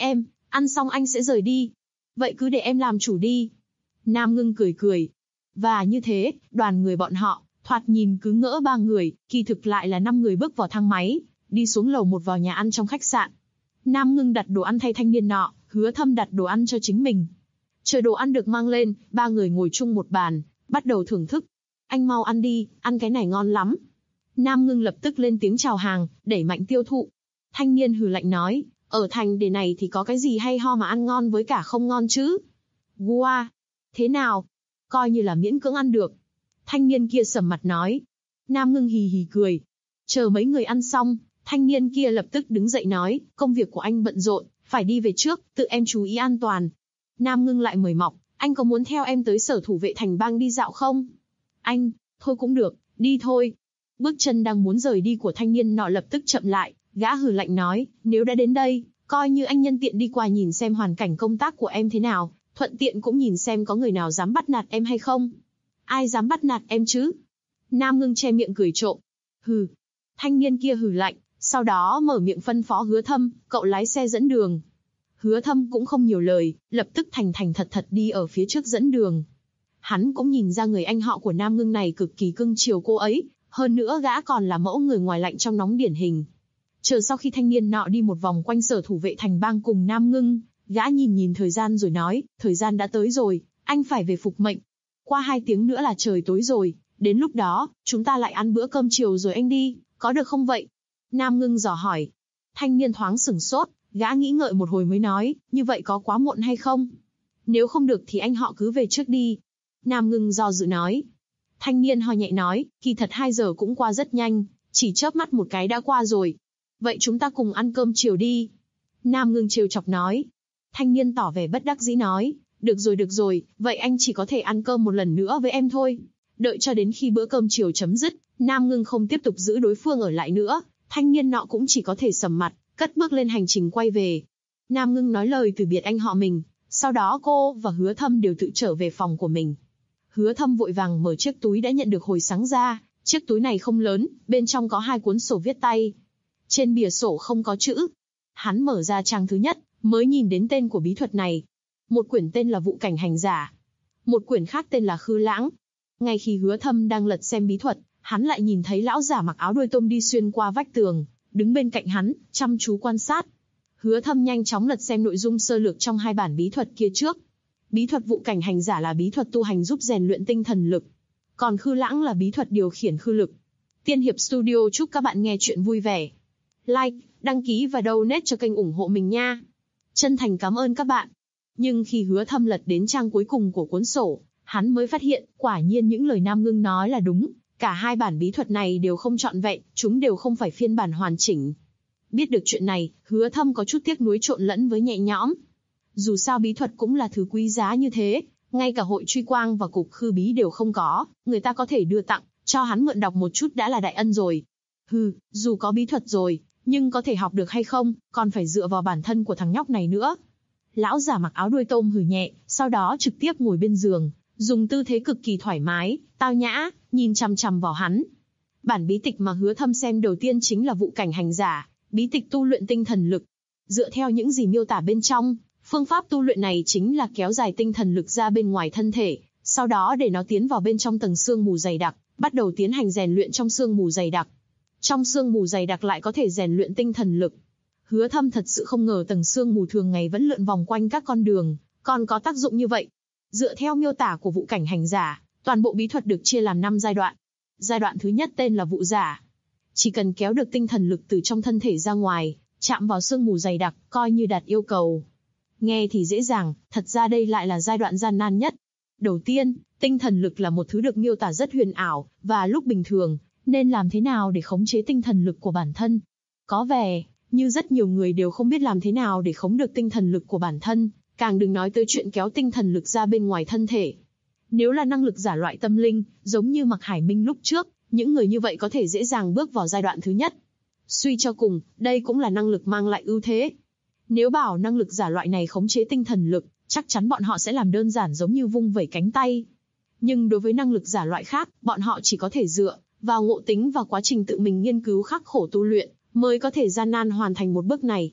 Ăn xong anh sẽ rời đi. Vậy cứ để em làm chủ đi. Nam Ngưng cười cười. Và như thế, đoàn người bọn họ, thoạt nhìn cứ ngỡ 3 người, kỳ thực lại là 5 người bước vào thang máy, đi xuống lầu 1 vào nhà ăn trong khách sạn. Nam Ngưng đặt đồ ăn thay thanh niên nọ, Hứa Thâm đặt đồ ăn cho chính mình. Chờ đồ ăn được mang lên, 3 người ngồi chung một bàn, bắt đầu thưởng thức. Anh mau ăn đi, ăn cái này ngon lắm. Nam Ngưng lập tức lên tiếng chào hàng, đẩy mạnh tiêu thụ. Thanh niên hừ lạnh nói, ở thành đề này thì có cái gì hay ho mà ăn ngon với cả không ngon chứ? Wow, thế nào? Coi như là miễn cưỡng ăn được. Thanh niên kia sầm mặt nói. Nam Ngưng hì hì cười. Chờ mấy người ăn xong, thanh niên kia lập tức đứng dậy nói, công việc của anh bận rộn, phải đi về trước, tự em chú ý an toàn. Nam Ngưng lại mời mọc, anh có muốn theo em tới sở thủ vệ thành bang đi dạo không? Anh, thôi cũng được, đi thôi. Bước chân đang muốn rời đi của thanh niên nọ lập tức chậm lại, gã hừ lạnh nói, nếu đã đến đây, coi như anh nhân tiện đi qua nhìn xem hoàn cảnh công tác của em thế nào, thuận tiện cũng nhìn xem có người nào dám bắt nạt em hay không. Ai dám bắt nạt em chứ? Nam Ngưng che miệng cười trộm. Hừ. Thanh niên kia hừ lạnh, sau đó mở miệng phân phó Hứa Thâm, cậu lái xe dẫn đường. Hứa Thâm cũng không nhiều lời, lập tức thành thành thật thật đi ở phía trước dẫn đường. Hắn cũng nhìn ra người anh họ của Nam Ngưng này cực kỳ cưng chiều cô ấy, hơn nữa gã còn là mẫu người ngoài lạnh trong nóng điển hình. Chờ sau khi thanh niên nọ đi một vòng quanh sở thủ vệ thành bang cùng Nam Ngưng, gã nhìn thời gian rồi nói, thời gian đã tới rồi, anh phải về phục mệnh. Qua 2 tiếng nữa là trời tối rồi, đến lúc đó, chúng ta lại ăn bữa cơm chiều rồi anh đi, có được không vậy? Nam Ngưng dò hỏi. Thanh niên thoáng sửng sốt, gã nghĩ ngợi một hồi mới nói, như vậy có quá muộn hay không? Nếu không được thì anh họ cứ về trước đi. Nam Ngưng do dự nói. Thanh niên ho nhẹ nói, kỳ thật 2 giờ cũng qua rất nhanh, chỉ chớp mắt một cái đã qua rồi. Vậy chúng ta cùng ăn cơm chiều đi. Nam Ngưng trêu chọc nói. Thanh niên tỏ vẻ bất đắc dĩ nói, được rồi, vậy anh chỉ có thể ăn cơm một lần nữa với em thôi. Đợi cho đến khi bữa cơm chiều chấm dứt, Nam Ngưng không tiếp tục giữ đối phương ở lại nữa, thanh niên nọ cũng chỉ có thể sầm mặt, cất bước lên hành trình quay về. Nam Ngưng nói lời từ biệt anh họ mình, sau đó cô và Hứa Thâm đều tự trở về phòng của mình. Hứa Thâm vội vàng mở chiếc túi đã nhận được hồi sáng ra, chiếc túi này không lớn, bên trong có 2 cuốn sổ viết tay. Trên bìa sổ không có chữ. Hắn mở ra trang thứ nhất, mới nhìn đến tên của bí thuật này. Một quyển tên là Vụ Cảnh Hành Giả. Một quyển khác tên là Khư Lãng. Ngay khi Hứa Thâm đang lật xem bí thuật, hắn lại nhìn thấy lão giả mặc áo đuôi tôm đi xuyên qua vách tường, đứng bên cạnh hắn, chăm chú quan sát. Hứa Thâm nhanh chóng lật xem nội dung sơ lược trong 2 bản bí thuật kia trước. Bí thuật Vụ Cảnh Hành Giả là bí thuật tu hành giúp rèn luyện tinh thần lực. Còn Khư Lãng là bí thuật điều khiển khư lực. Tiên Hiệp Studio chúc các bạn nghe chuyện vui vẻ. Like, đăng ký và donate cho kênh ủng hộ mình nha. Chân thành cảm ơn các bạn. Nhưng khi Hứa Thâm lật đến trang cuối cùng của cuốn sổ, hắn mới phát hiện, quả nhiên những lời Nam Ngưng nói là đúng. Cả 2 bản bí thuật này đều không trọn vẹn, chúng đều không phải phiên bản hoàn chỉnh. Biết được chuyện này, Hứa Thâm có chút tiếc nuối trộn lẫn với nhẹ nhõm. Dù sao bí thuật cũng là thứ quý giá như thế, ngay cả hội truy quang và cục khư bí đều không có, người ta có thể đưa tặng, cho hắn mượn đọc một chút đã là đại ân rồi. Dù có bí thuật rồi, nhưng có thể học được hay không, còn phải dựa vào bản thân của thằng nhóc này nữa. Lão giả mặc áo đuôi tôm hừ nhẹ, sau đó trực tiếp ngồi bên giường, dùng tư thế cực kỳ thoải mái, tao nhã, nhìn chằm chằm vào hắn. Bản bí tịch mà Hứa Thâm xem đầu tiên chính là Vụ Cảnh Hành Giả, bí tịch tu luyện tinh thần lực. Dựa theo những gì miêu tả bên trong, phương pháp tu luyện này chính là kéo dài tinh thần lực ra bên ngoài thân thể, sau đó để nó tiến vào bên trong tầng sương mù dày đặc, bắt đầu tiến hành rèn luyện trong sương mù dày đặc. Trong sương mù dày đặc lại có thể rèn luyện tinh thần lực. Hứa Thâm thật sự không ngờ tầng sương mù thường ngày vẫn lượn vòng quanh các con đường, còn có tác dụng như vậy. Dựa theo miêu tả của Vụ Cảnh Hành Giả, toàn bộ bí thuật được chia làm 5 giai đoạn. Giai đoạn thứ nhất tên là Vụ Giả. Chỉ cần kéo được tinh thần lực từ trong thân thể ra ngoài, chạm vào sương mù dày đặc, coi như đạt yêu cầu. Nghe thì dễ dàng, thật ra đây lại là giai đoạn gian nan nhất. Đầu tiên, tinh thần lực là một thứ được miêu tả rất huyền ảo, và lúc bình thường, nên làm thế nào để khống chế tinh thần lực của bản thân? Có vẻ như rất nhiều người đều không biết làm thế nào để khống được tinh thần lực của bản thân, càng đừng nói tới chuyện kéo tinh thần lực ra bên ngoài thân thể. Nếu là năng lực giả loại tâm linh, giống như Mạc Hải Minh lúc trước, những người như vậy có thể dễ dàng bước vào giai đoạn thứ nhất. Suy cho cùng, đây cũng là năng lực mang lại ưu thế. Nếu bảo năng lực giả loại này khống chế tinh thần lực, chắc chắn bọn họ sẽ làm đơn giản giống như vung vẩy cánh tay. Nhưng đối với năng lực giả loại khác, bọn họ chỉ có thể dựa vào ngộ tính và quá trình tự mình nghiên cứu khắc khổ tu luyện, mới có thể gian nan hoàn thành một bước này.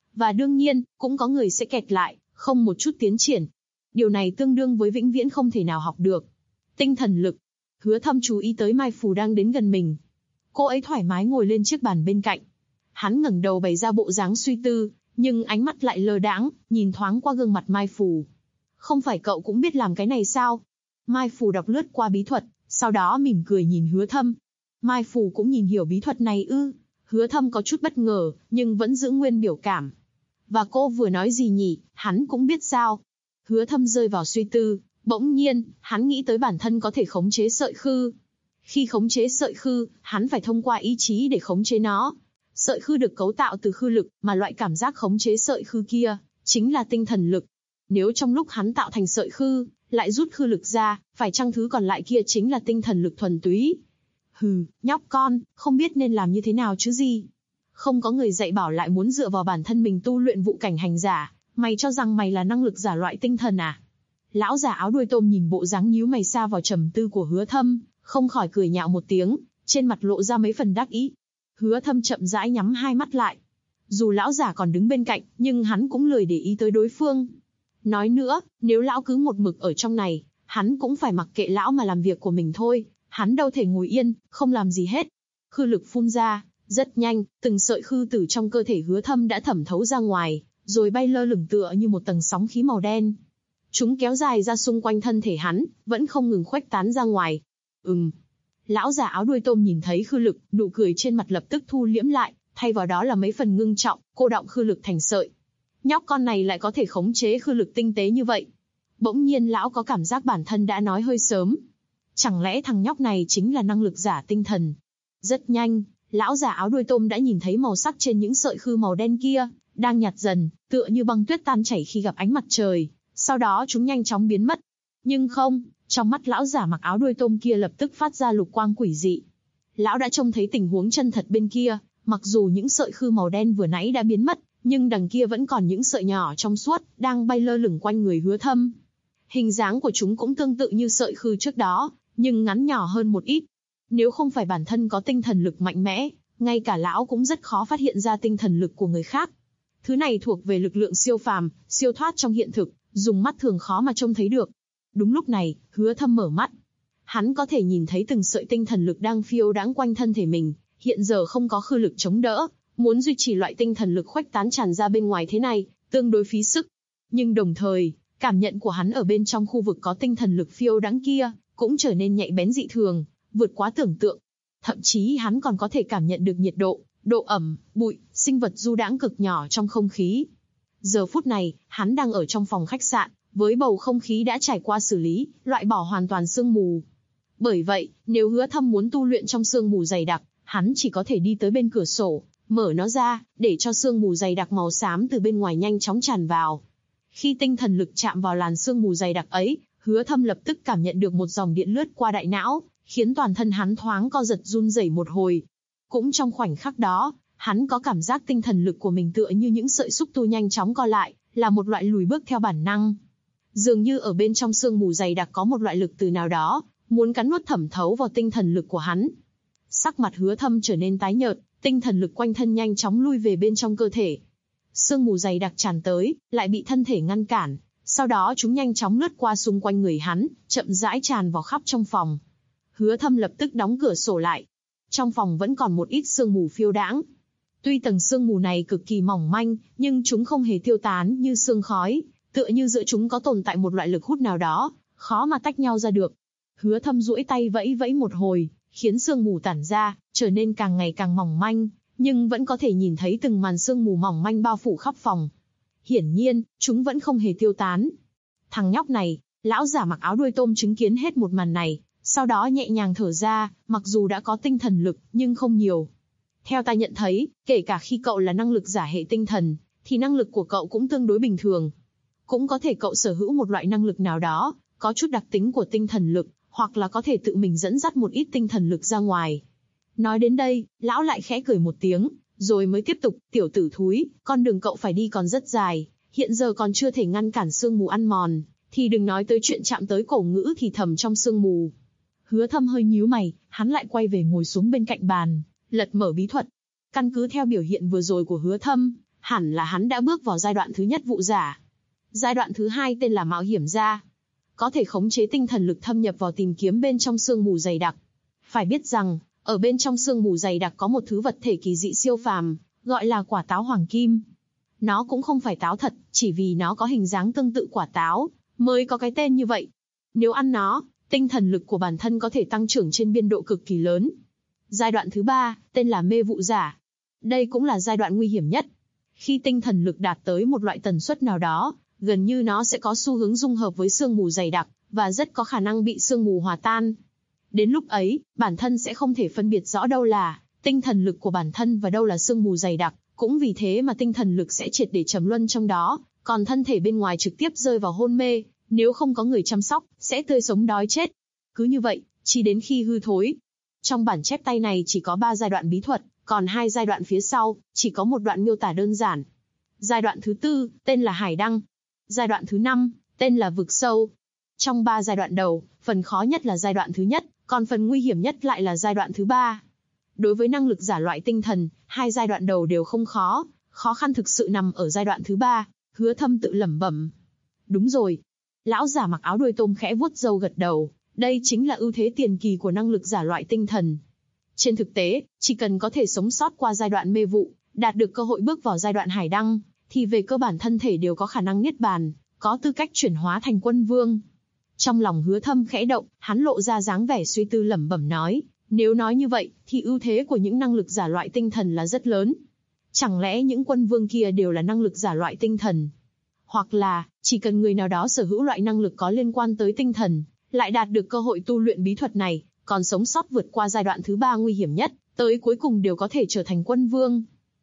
Và đương nhiên, cũng có người sẽ kẹt lại, không một chút tiến triển. Điều này tương đương với vĩnh viễn không thể nào học được. Tinh thần lực. Hứa Thâm chú ý tới Mai Phù đang đến gần mình. Cô ấy thoải mái ngồi lên chiếc bàn bên cạnh. Hắn ngẩng đầu bày ra bộ dáng suy tư, nhưng ánh mắt lại lơ đãng, nhìn thoáng qua gương mặt Mai Phù. Không phải cậu cũng biết làm cái này sao? Mai Phù đọc lướt qua bí thuật, sau đó mỉm cười nhìn Hứa Thâm. Mai Phù cũng nhìn hiểu bí thuật này ư? Hứa Thâm có chút bất ngờ, nhưng vẫn giữ nguyên biểu cảm. Và cô vừa nói gì nhỉ, hắn cũng biết sao? Hứa Thâm rơi vào suy tư, bỗng nhiên, hắn nghĩ tới bản thân có thể khống chế sợi khư. Khi khống chế sợi khư, hắn phải thông qua ý chí để khống chế nó. Sợi khư được cấu tạo từ khư lực, mà loại cảm giác khống chế sợi khư kia, chính là tinh thần lực. Nếu trong lúc hắn tạo thành sợi khư, lại rút khư lực ra, phải chăng thứ còn lại kia chính là tinh thần lực thuần túy? Hừ, nhóc con, không biết nên làm như thế nào chứ gì. Không có người dạy bảo lại muốn dựa vào bản thân mình tu luyện vụ cảnh hành giả, mày cho rằng mày là năng lực giả loại tinh thần à? Lão già áo đuôi tôm nhìn bộ dáng nhíu mày xa vào trầm tư của Hứa Thâm, không khỏi cười nhạo một tiếng, trên mặt lộ ra mấy phần đắc ý. Hứa Thâm chậm rãi nhắm hai mắt lại. Dù lão giả còn đứng bên cạnh, nhưng hắn cũng lười để ý tới đối phương. Nói nữa, nếu lão cứ một mực ở trong này, hắn cũng phải mặc kệ lão mà làm việc của mình thôi. Hắn đâu thể ngồi yên, không làm gì hết. Khư lực phun ra, rất nhanh, từng sợi khư tử trong cơ thể Hứa Thâm đã thẩm thấu ra ngoài, rồi bay lơ lửng tựa như một tầng sóng khí màu đen. Chúng kéo dài ra xung quanh thân thể hắn, vẫn không ngừng khuếch tán ra ngoài. Lão già áo đuôi tôm nhìn thấy khư lực, nụ cười trên mặt lập tức thu liễm lại, thay vào đó là mấy phần ngưng trọng, cô đọng khư lực thành sợi. Nhóc con này lại có thể khống chế khư lực tinh tế như vậy. Bỗng nhiên lão có cảm giác bản thân đã nói hơi sớm. Chẳng lẽ thằng nhóc này chính là năng lực giả tinh thần? Rất nhanh, lão già áo đuôi tôm đã nhìn thấy màu sắc trên những sợi khư màu đen kia, đang nhạt dần, tựa như băng tuyết tan chảy khi gặp ánh mặt trời. Sau đó chúng nhanh chóng biến mất. Nhưng không, trong mắt lão giả mặc áo đuôi tôm kia lập tức phát ra lục quang quỷ dị. Lão đã trông thấy tình huống chân thật bên kia, mặc dù những sợi khư màu đen vừa nãy đã biến mất, nhưng đằng kia vẫn còn những sợi nhỏ trong suốt, đang bay lơ lửng quanh người Hứa Thâm. Hình dáng của chúng cũng tương tự như sợi khư trước đó, nhưng ngắn nhỏ hơn một ít. Nếu không phải bản thân có tinh thần lực mạnh mẽ, ngay cả lão cũng rất khó phát hiện ra tinh thần lực của người khác. Thứ này thuộc về lực lượng siêu phàm, siêu thoát trong hiện thực, dùng mắt thường khó mà trông thấy được. Đúng lúc này, Hứa Thâm mở mắt. Hắn có thể nhìn thấy từng sợi tinh thần lực đang phiêu đãng quanh thân thể mình, hiện giờ không có khư lực chống đỡ, muốn duy trì loại tinh thần lực khuếch tán tràn ra bên ngoài thế này, tương đối phí sức. Nhưng đồng thời, cảm nhận của hắn ở bên trong khu vực có tinh thần lực phiêu đãng kia, cũng trở nên nhạy bén dị thường, vượt quá tưởng tượng. Thậm chí hắn còn có thể cảm nhận được nhiệt độ, độ ẩm, bụi, sinh vật du đãng cực nhỏ trong không khí. Giờ phút này, hắn đang ở trong phòng khách sạn, với bầu không khí đã trải qua xử lý, loại bỏ hoàn toàn sương mù. Bởi vậy, nếu Hứa Thâm muốn tu luyện trong sương mù dày đặc, hắn chỉ có thể đi tới bên cửa sổ, mở nó ra, để cho sương mù dày đặc màu xám từ bên ngoài nhanh chóng tràn vào. Khi tinh thần lực chạm vào làn sương mù dày đặc ấy, Hứa Thâm lập tức cảm nhận được một dòng điện lướt qua đại não, khiến toàn thân hắn thoáng co giật run rẩy một hồi. Cũng trong khoảnh khắc đó, hắn có cảm giác tinh thần lực của mình tựa như những sợi xúc tu nhanh chóng co lại, là một loại lùi bước theo bản năng. Dường như ở bên trong sương mù dày đặc có một loại lực từ nào đó, muốn cắn nuốt thẩm thấu vào tinh thần lực của hắn. Sắc mặt Hứa Thâm trở nên tái nhợt, tinh thần lực quanh thân nhanh chóng lui về bên trong cơ thể. Sương mù dày đặc tràn tới, lại bị thân thể ngăn cản, sau đó chúng nhanh chóng lướt qua xung quanh người hắn, chậm rãi tràn vào khắp trong phòng. Hứa Thâm lập tức đóng cửa sổ lại. Trong phòng vẫn còn một ít sương mù phiêu đãng. Tuy tầng sương mù này cực kỳ mỏng manh, nhưng chúng không hề tiêu tán như sương khói, tựa như giữa chúng có tồn tại một loại lực hút nào đó, khó mà tách nhau ra được. Hứa Thâm duỗi tay vẫy vẫy một hồi, khiến sương mù tản ra, trở nên càng ngày càng mỏng manh, nhưng vẫn có thể nhìn thấy từng màn sương mù mỏng manh bao phủ khắp phòng. Hiển nhiên, chúng vẫn không hề tiêu tán. Thằng nhóc này, lão giả mặc áo đuôi tôm chứng kiến hết một màn này, sau đó nhẹ nhàng thở ra, mặc dù đã có tinh thần lực, nhưng không nhiều. Theo ta nhận thấy, kể cả khi cậu là năng lực giả hệ tinh thần, thì năng lực của cậu cũng tương đối bình thường. Cũng có thể cậu sở hữu một loại năng lực nào đó, có chút đặc tính của tinh thần lực, hoặc là có thể tự mình dẫn dắt một ít tinh thần lực ra ngoài. Nói đến đây, lão lại khẽ cười một tiếng, rồi mới tiếp tục, tiểu tử thúi, con đường cậu phải đi còn rất dài, hiện giờ còn chưa thể ngăn cản sương mù ăn mòn, thì đừng nói tới chuyện chạm tới cổ ngữ thì thầm trong sương mù. Hứa Thâm hơi nhíu mày, hắn lại quay về ngồi xuống bên cạnh bàn, lật mở bí thuật. Căn cứ theo biểu hiện vừa rồi của Hứa Thâm, hẳn là hắn đã bước vào giai đoạn thứ nhất vụ giả. Giai đoạn thứ hai tên là mạo hiểm gia, có thể khống chế tinh thần lực thâm nhập vào tìm kiếm bên trong sương mù dày đặc. Phải biết rằng, ở bên trong sương mù dày đặc có một thứ vật thể kỳ dị siêu phàm, gọi là quả táo hoàng kim. Nó cũng không phải táo thật, chỉ vì nó có hình dáng tương tự quả táo, mới có cái tên như vậy. Nếu ăn nó, tinh thần lực của bản thân có thể tăng trưởng trên biên độ cực kỳ lớn. Giai đoạn thứ ba, tên là mê vụ giả. Đây cũng là giai đoạn nguy hiểm nhất. Khi tinh thần lực đạt tới một loại tần suất nào đó, gần như nó sẽ có xu hướng dung hợp với sương mù dày đặc, và rất có khả năng bị sương mù hòa tan. Đến lúc ấy, bản thân sẽ không thể phân biệt rõ đâu là tinh thần lực của bản thân và đâu là sương mù dày đặc, cũng vì thế mà tinh thần lực sẽ triệt để trầm luân trong đó, còn thân thể bên ngoài trực tiếp rơi vào hôn mê, nếu không có người chăm sóc, sẽ tươi sống đói chết. Cứ như vậy, chỉ đến khi hư thối. Trong bản chép tay này chỉ có 3 giai đoạn bí thuật, còn 2 giai đoạn phía sau, chỉ có một đoạn miêu tả đơn giản. Giai đoạn thứ 4, tên là Hải Đăng. Giai đoạn thứ 5, tên là Vực Sâu. Trong 3 giai đoạn đầu, phần khó nhất là giai đoạn thứ nhất, còn phần nguy hiểm nhất lại là giai đoạn thứ 3. Đối với năng lực giả loại tinh thần, 2 giai đoạn đầu đều không khó, khó khăn thực sự nằm ở giai đoạn thứ 3, Hứa Thâm tự lẩm bẩm. Đúng rồi. Lão giả mặc áo đuôi tôm khẽ vuốt râu gật đầu, đây chính là ưu thế tiền kỳ của năng lực giả loại tinh thần. Trên thực tế, chỉ cần có thể sống sót qua giai đoạn mê vụ, đạt được cơ hội bước vào giai đoạn hải đăng, thì về cơ bản thân thể đều có khả năng niết bàn, có tư cách chuyển hóa thành quân vương. Trong lòng Hứa Thâm khẽ động, hắn lộ ra dáng vẻ suy tư lẩm bẩm nói, nếu nói như vậy, thì ưu thế của những năng lực giả loại tinh thần là rất lớn. Chẳng lẽ những quân vương kia đều là năng lực giả loại tinh thần? Hoặc là, chỉ cần người nào đó sở hữu loại năng lực có liên quan tới tinh thần, lại đạt được cơ hội tu luyện bí thuật này, còn sống sót vượt qua giai đoạn thứ 3 nguy hiểm nhất, tới cuối cùng đều có thể trở thành quân vương.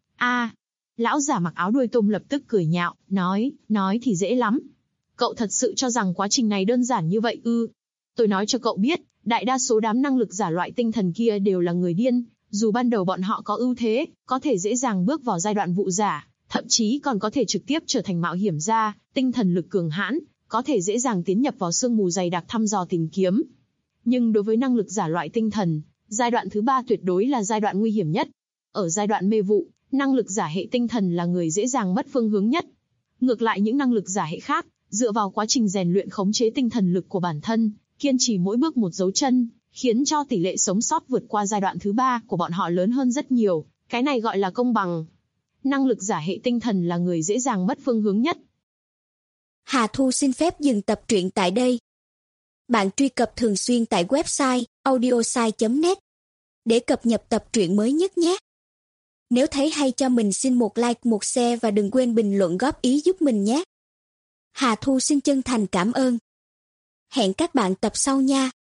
Lão giả mặc áo đuôi tôm lập tức cười nhạo, nói thì dễ lắm. Cậu thật sự cho rằng quá trình này đơn giản như vậy ư? Tôi nói cho cậu biết, đại đa số đám năng lực giả loại tinh thần kia đều là người điên, dù ban đầu bọn họ có ưu thế, có thể dễ dàng bước vào giai đoạn vụ giả, thậm chí còn có thể trực tiếp trở thành mạo hiểm gia, tinh thần lực cường hãn, có thể dễ dàng tiến nhập vào sương mù dày đặc thăm dò tìm kiếm. Nhưng đối với năng lực giả loại tinh thần, giai đoạn thứ 3 tuyệt đối là giai đoạn nguy hiểm nhất. Ở giai đoạn mê vụ, năng lực giả hệ tinh thần là người dễ dàng mất phương hướng nhất. Ngược lại những năng lực giả hệ khác, dựa vào quá trình rèn luyện khống chế tinh thần lực của bản thân, kiên trì mỗi bước một dấu chân, khiến cho tỷ lệ sống sót vượt qua giai đoạn thứ 3 của bọn họ lớn hơn rất nhiều. Cái này gọi là công bằng. Năng lực giả hệ tinh thần là người dễ dàng mất phương hướng nhất. Hà Thu xin phép dừng tập truyện tại đây. Bạn truy cập thường xuyên tại website audiosai.net để cập nhật tập truyện mới nhất nhé. Nếu thấy hay cho mình xin một like, một share và đừng quên bình luận góp ý giúp mình nhé. Hà Thu xin chân thành cảm ơn. Hẹn các bạn tập sau nha.